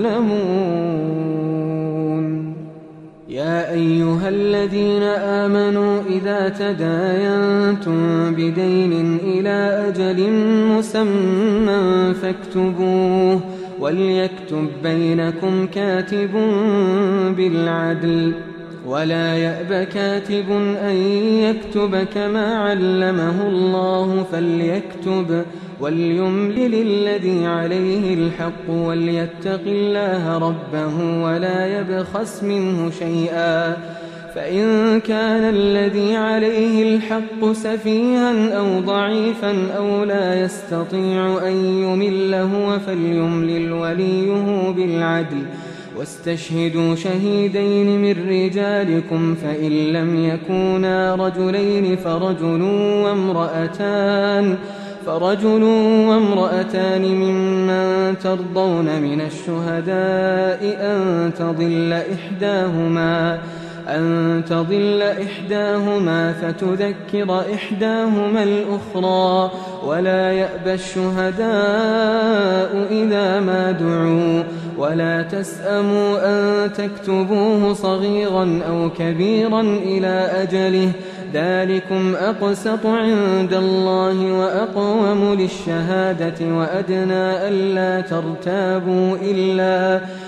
يظلمون يا أيها الذين آمنوا إذا تداينتم بدين إلى أجل مسمى فاكتبوه وليكتب بينكم كاتب بالعدل ولا يأب كاتب أن يكتب كما علمه الله فليكتب وليملل الذي عليه الحق وليتق الله ربه ولا يبخس منه شيئا فإن كان الذي عليه الحق سفيها أو ضعيفا أو لا يستطيع أن يمل هو فليملل وليه بالعدل واستشهدوا شهيدين من رجالكم فإن لم يكونا رجلين فرجل وامرأتان فرجل وامرأتان ممن ترضون من الشهداء أن تضل إحداهما أن تضل إحداهما فتذكر إحداهما الأخرى ولا يأبى الشهداء إذا ما دعوا ولا تسأموا أن تكتبوه صغيرا أو كبيرا إلى أجله ذلكم أقسط عند الله وأقوم للشهادة وأدنى ألا ترتابوا إلا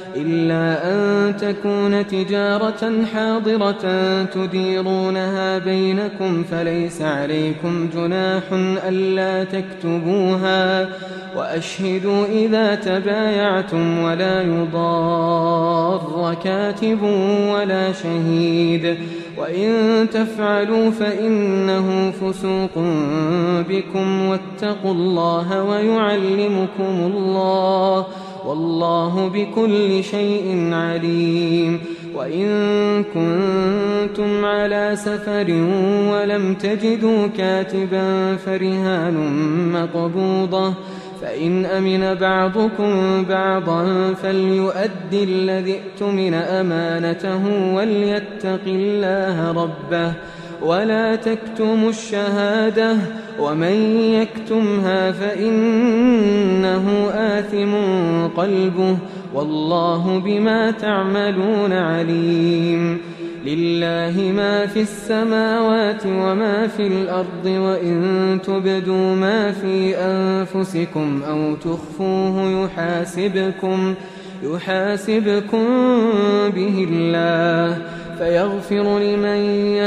إلا أن تكون تجارة حاضرة تديرونها بينكم فليس عليكم جناح ألا تكتبوها، وأشهدوا إذا تبايعتم ولا يضار كاتب ولا شهيد، وإن تفعلوا فإنه فسوق بكم، واتقوا الله ويعلمكم الله، والله بكل شيء عليم. وإن كنتم على سفر ولم تجدوا كاتبا فرهان مقبوضة، فإن أمن بعضكم بعضا فليؤدي الذي ائتمن أمانته وليتق الله ربه ولا تكتموا الشهادة، ومن يكتمها فإنه آثم قلبه، والله بما تعملون عليم. لله ما في السماوات وما في الأرض، وإن تبدوا ما في أنفسكم أو تخفوه يحاسبكم يحاسبكم به الله، فيغفر لمن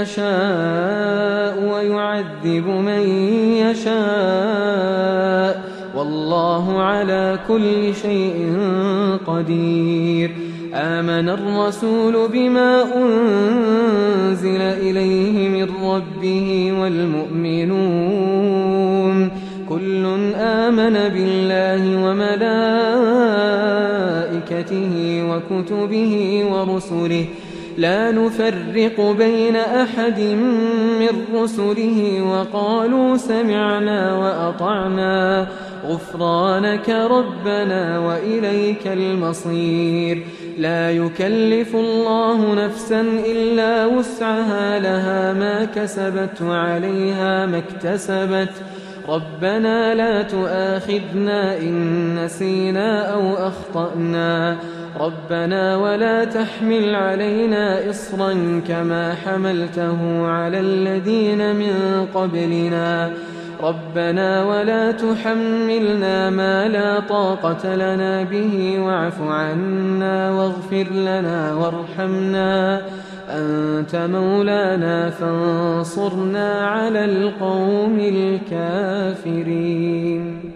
يشاء ويعذب من يشاء، والله على كل شيء قدير. آمن الرسول بما أنزل إليه من ربه والمؤمنون كل آمن بالله وملائكته وكتبه ورسله لا نفرق بين أحد من رسله، وقالوا سمعنا وأطعنا غفرانك ربنا وإليك المصير. لا يكلف الله نفسا إلا وسعها، لها ما كسبت وعليها ما اكتسبت. ربنا لا تؤاخذنا إن نسينا أو أخطأنا، ربنا ولا تحمل علينا إصرا كما حملته على الذين من قبلنا، ربنا ولا تحملنا ما لا طاقة لنا به، واعف عنا واغفر لنا وارحمنا، أنت مولانا فانصرنا على القوم الكافرين.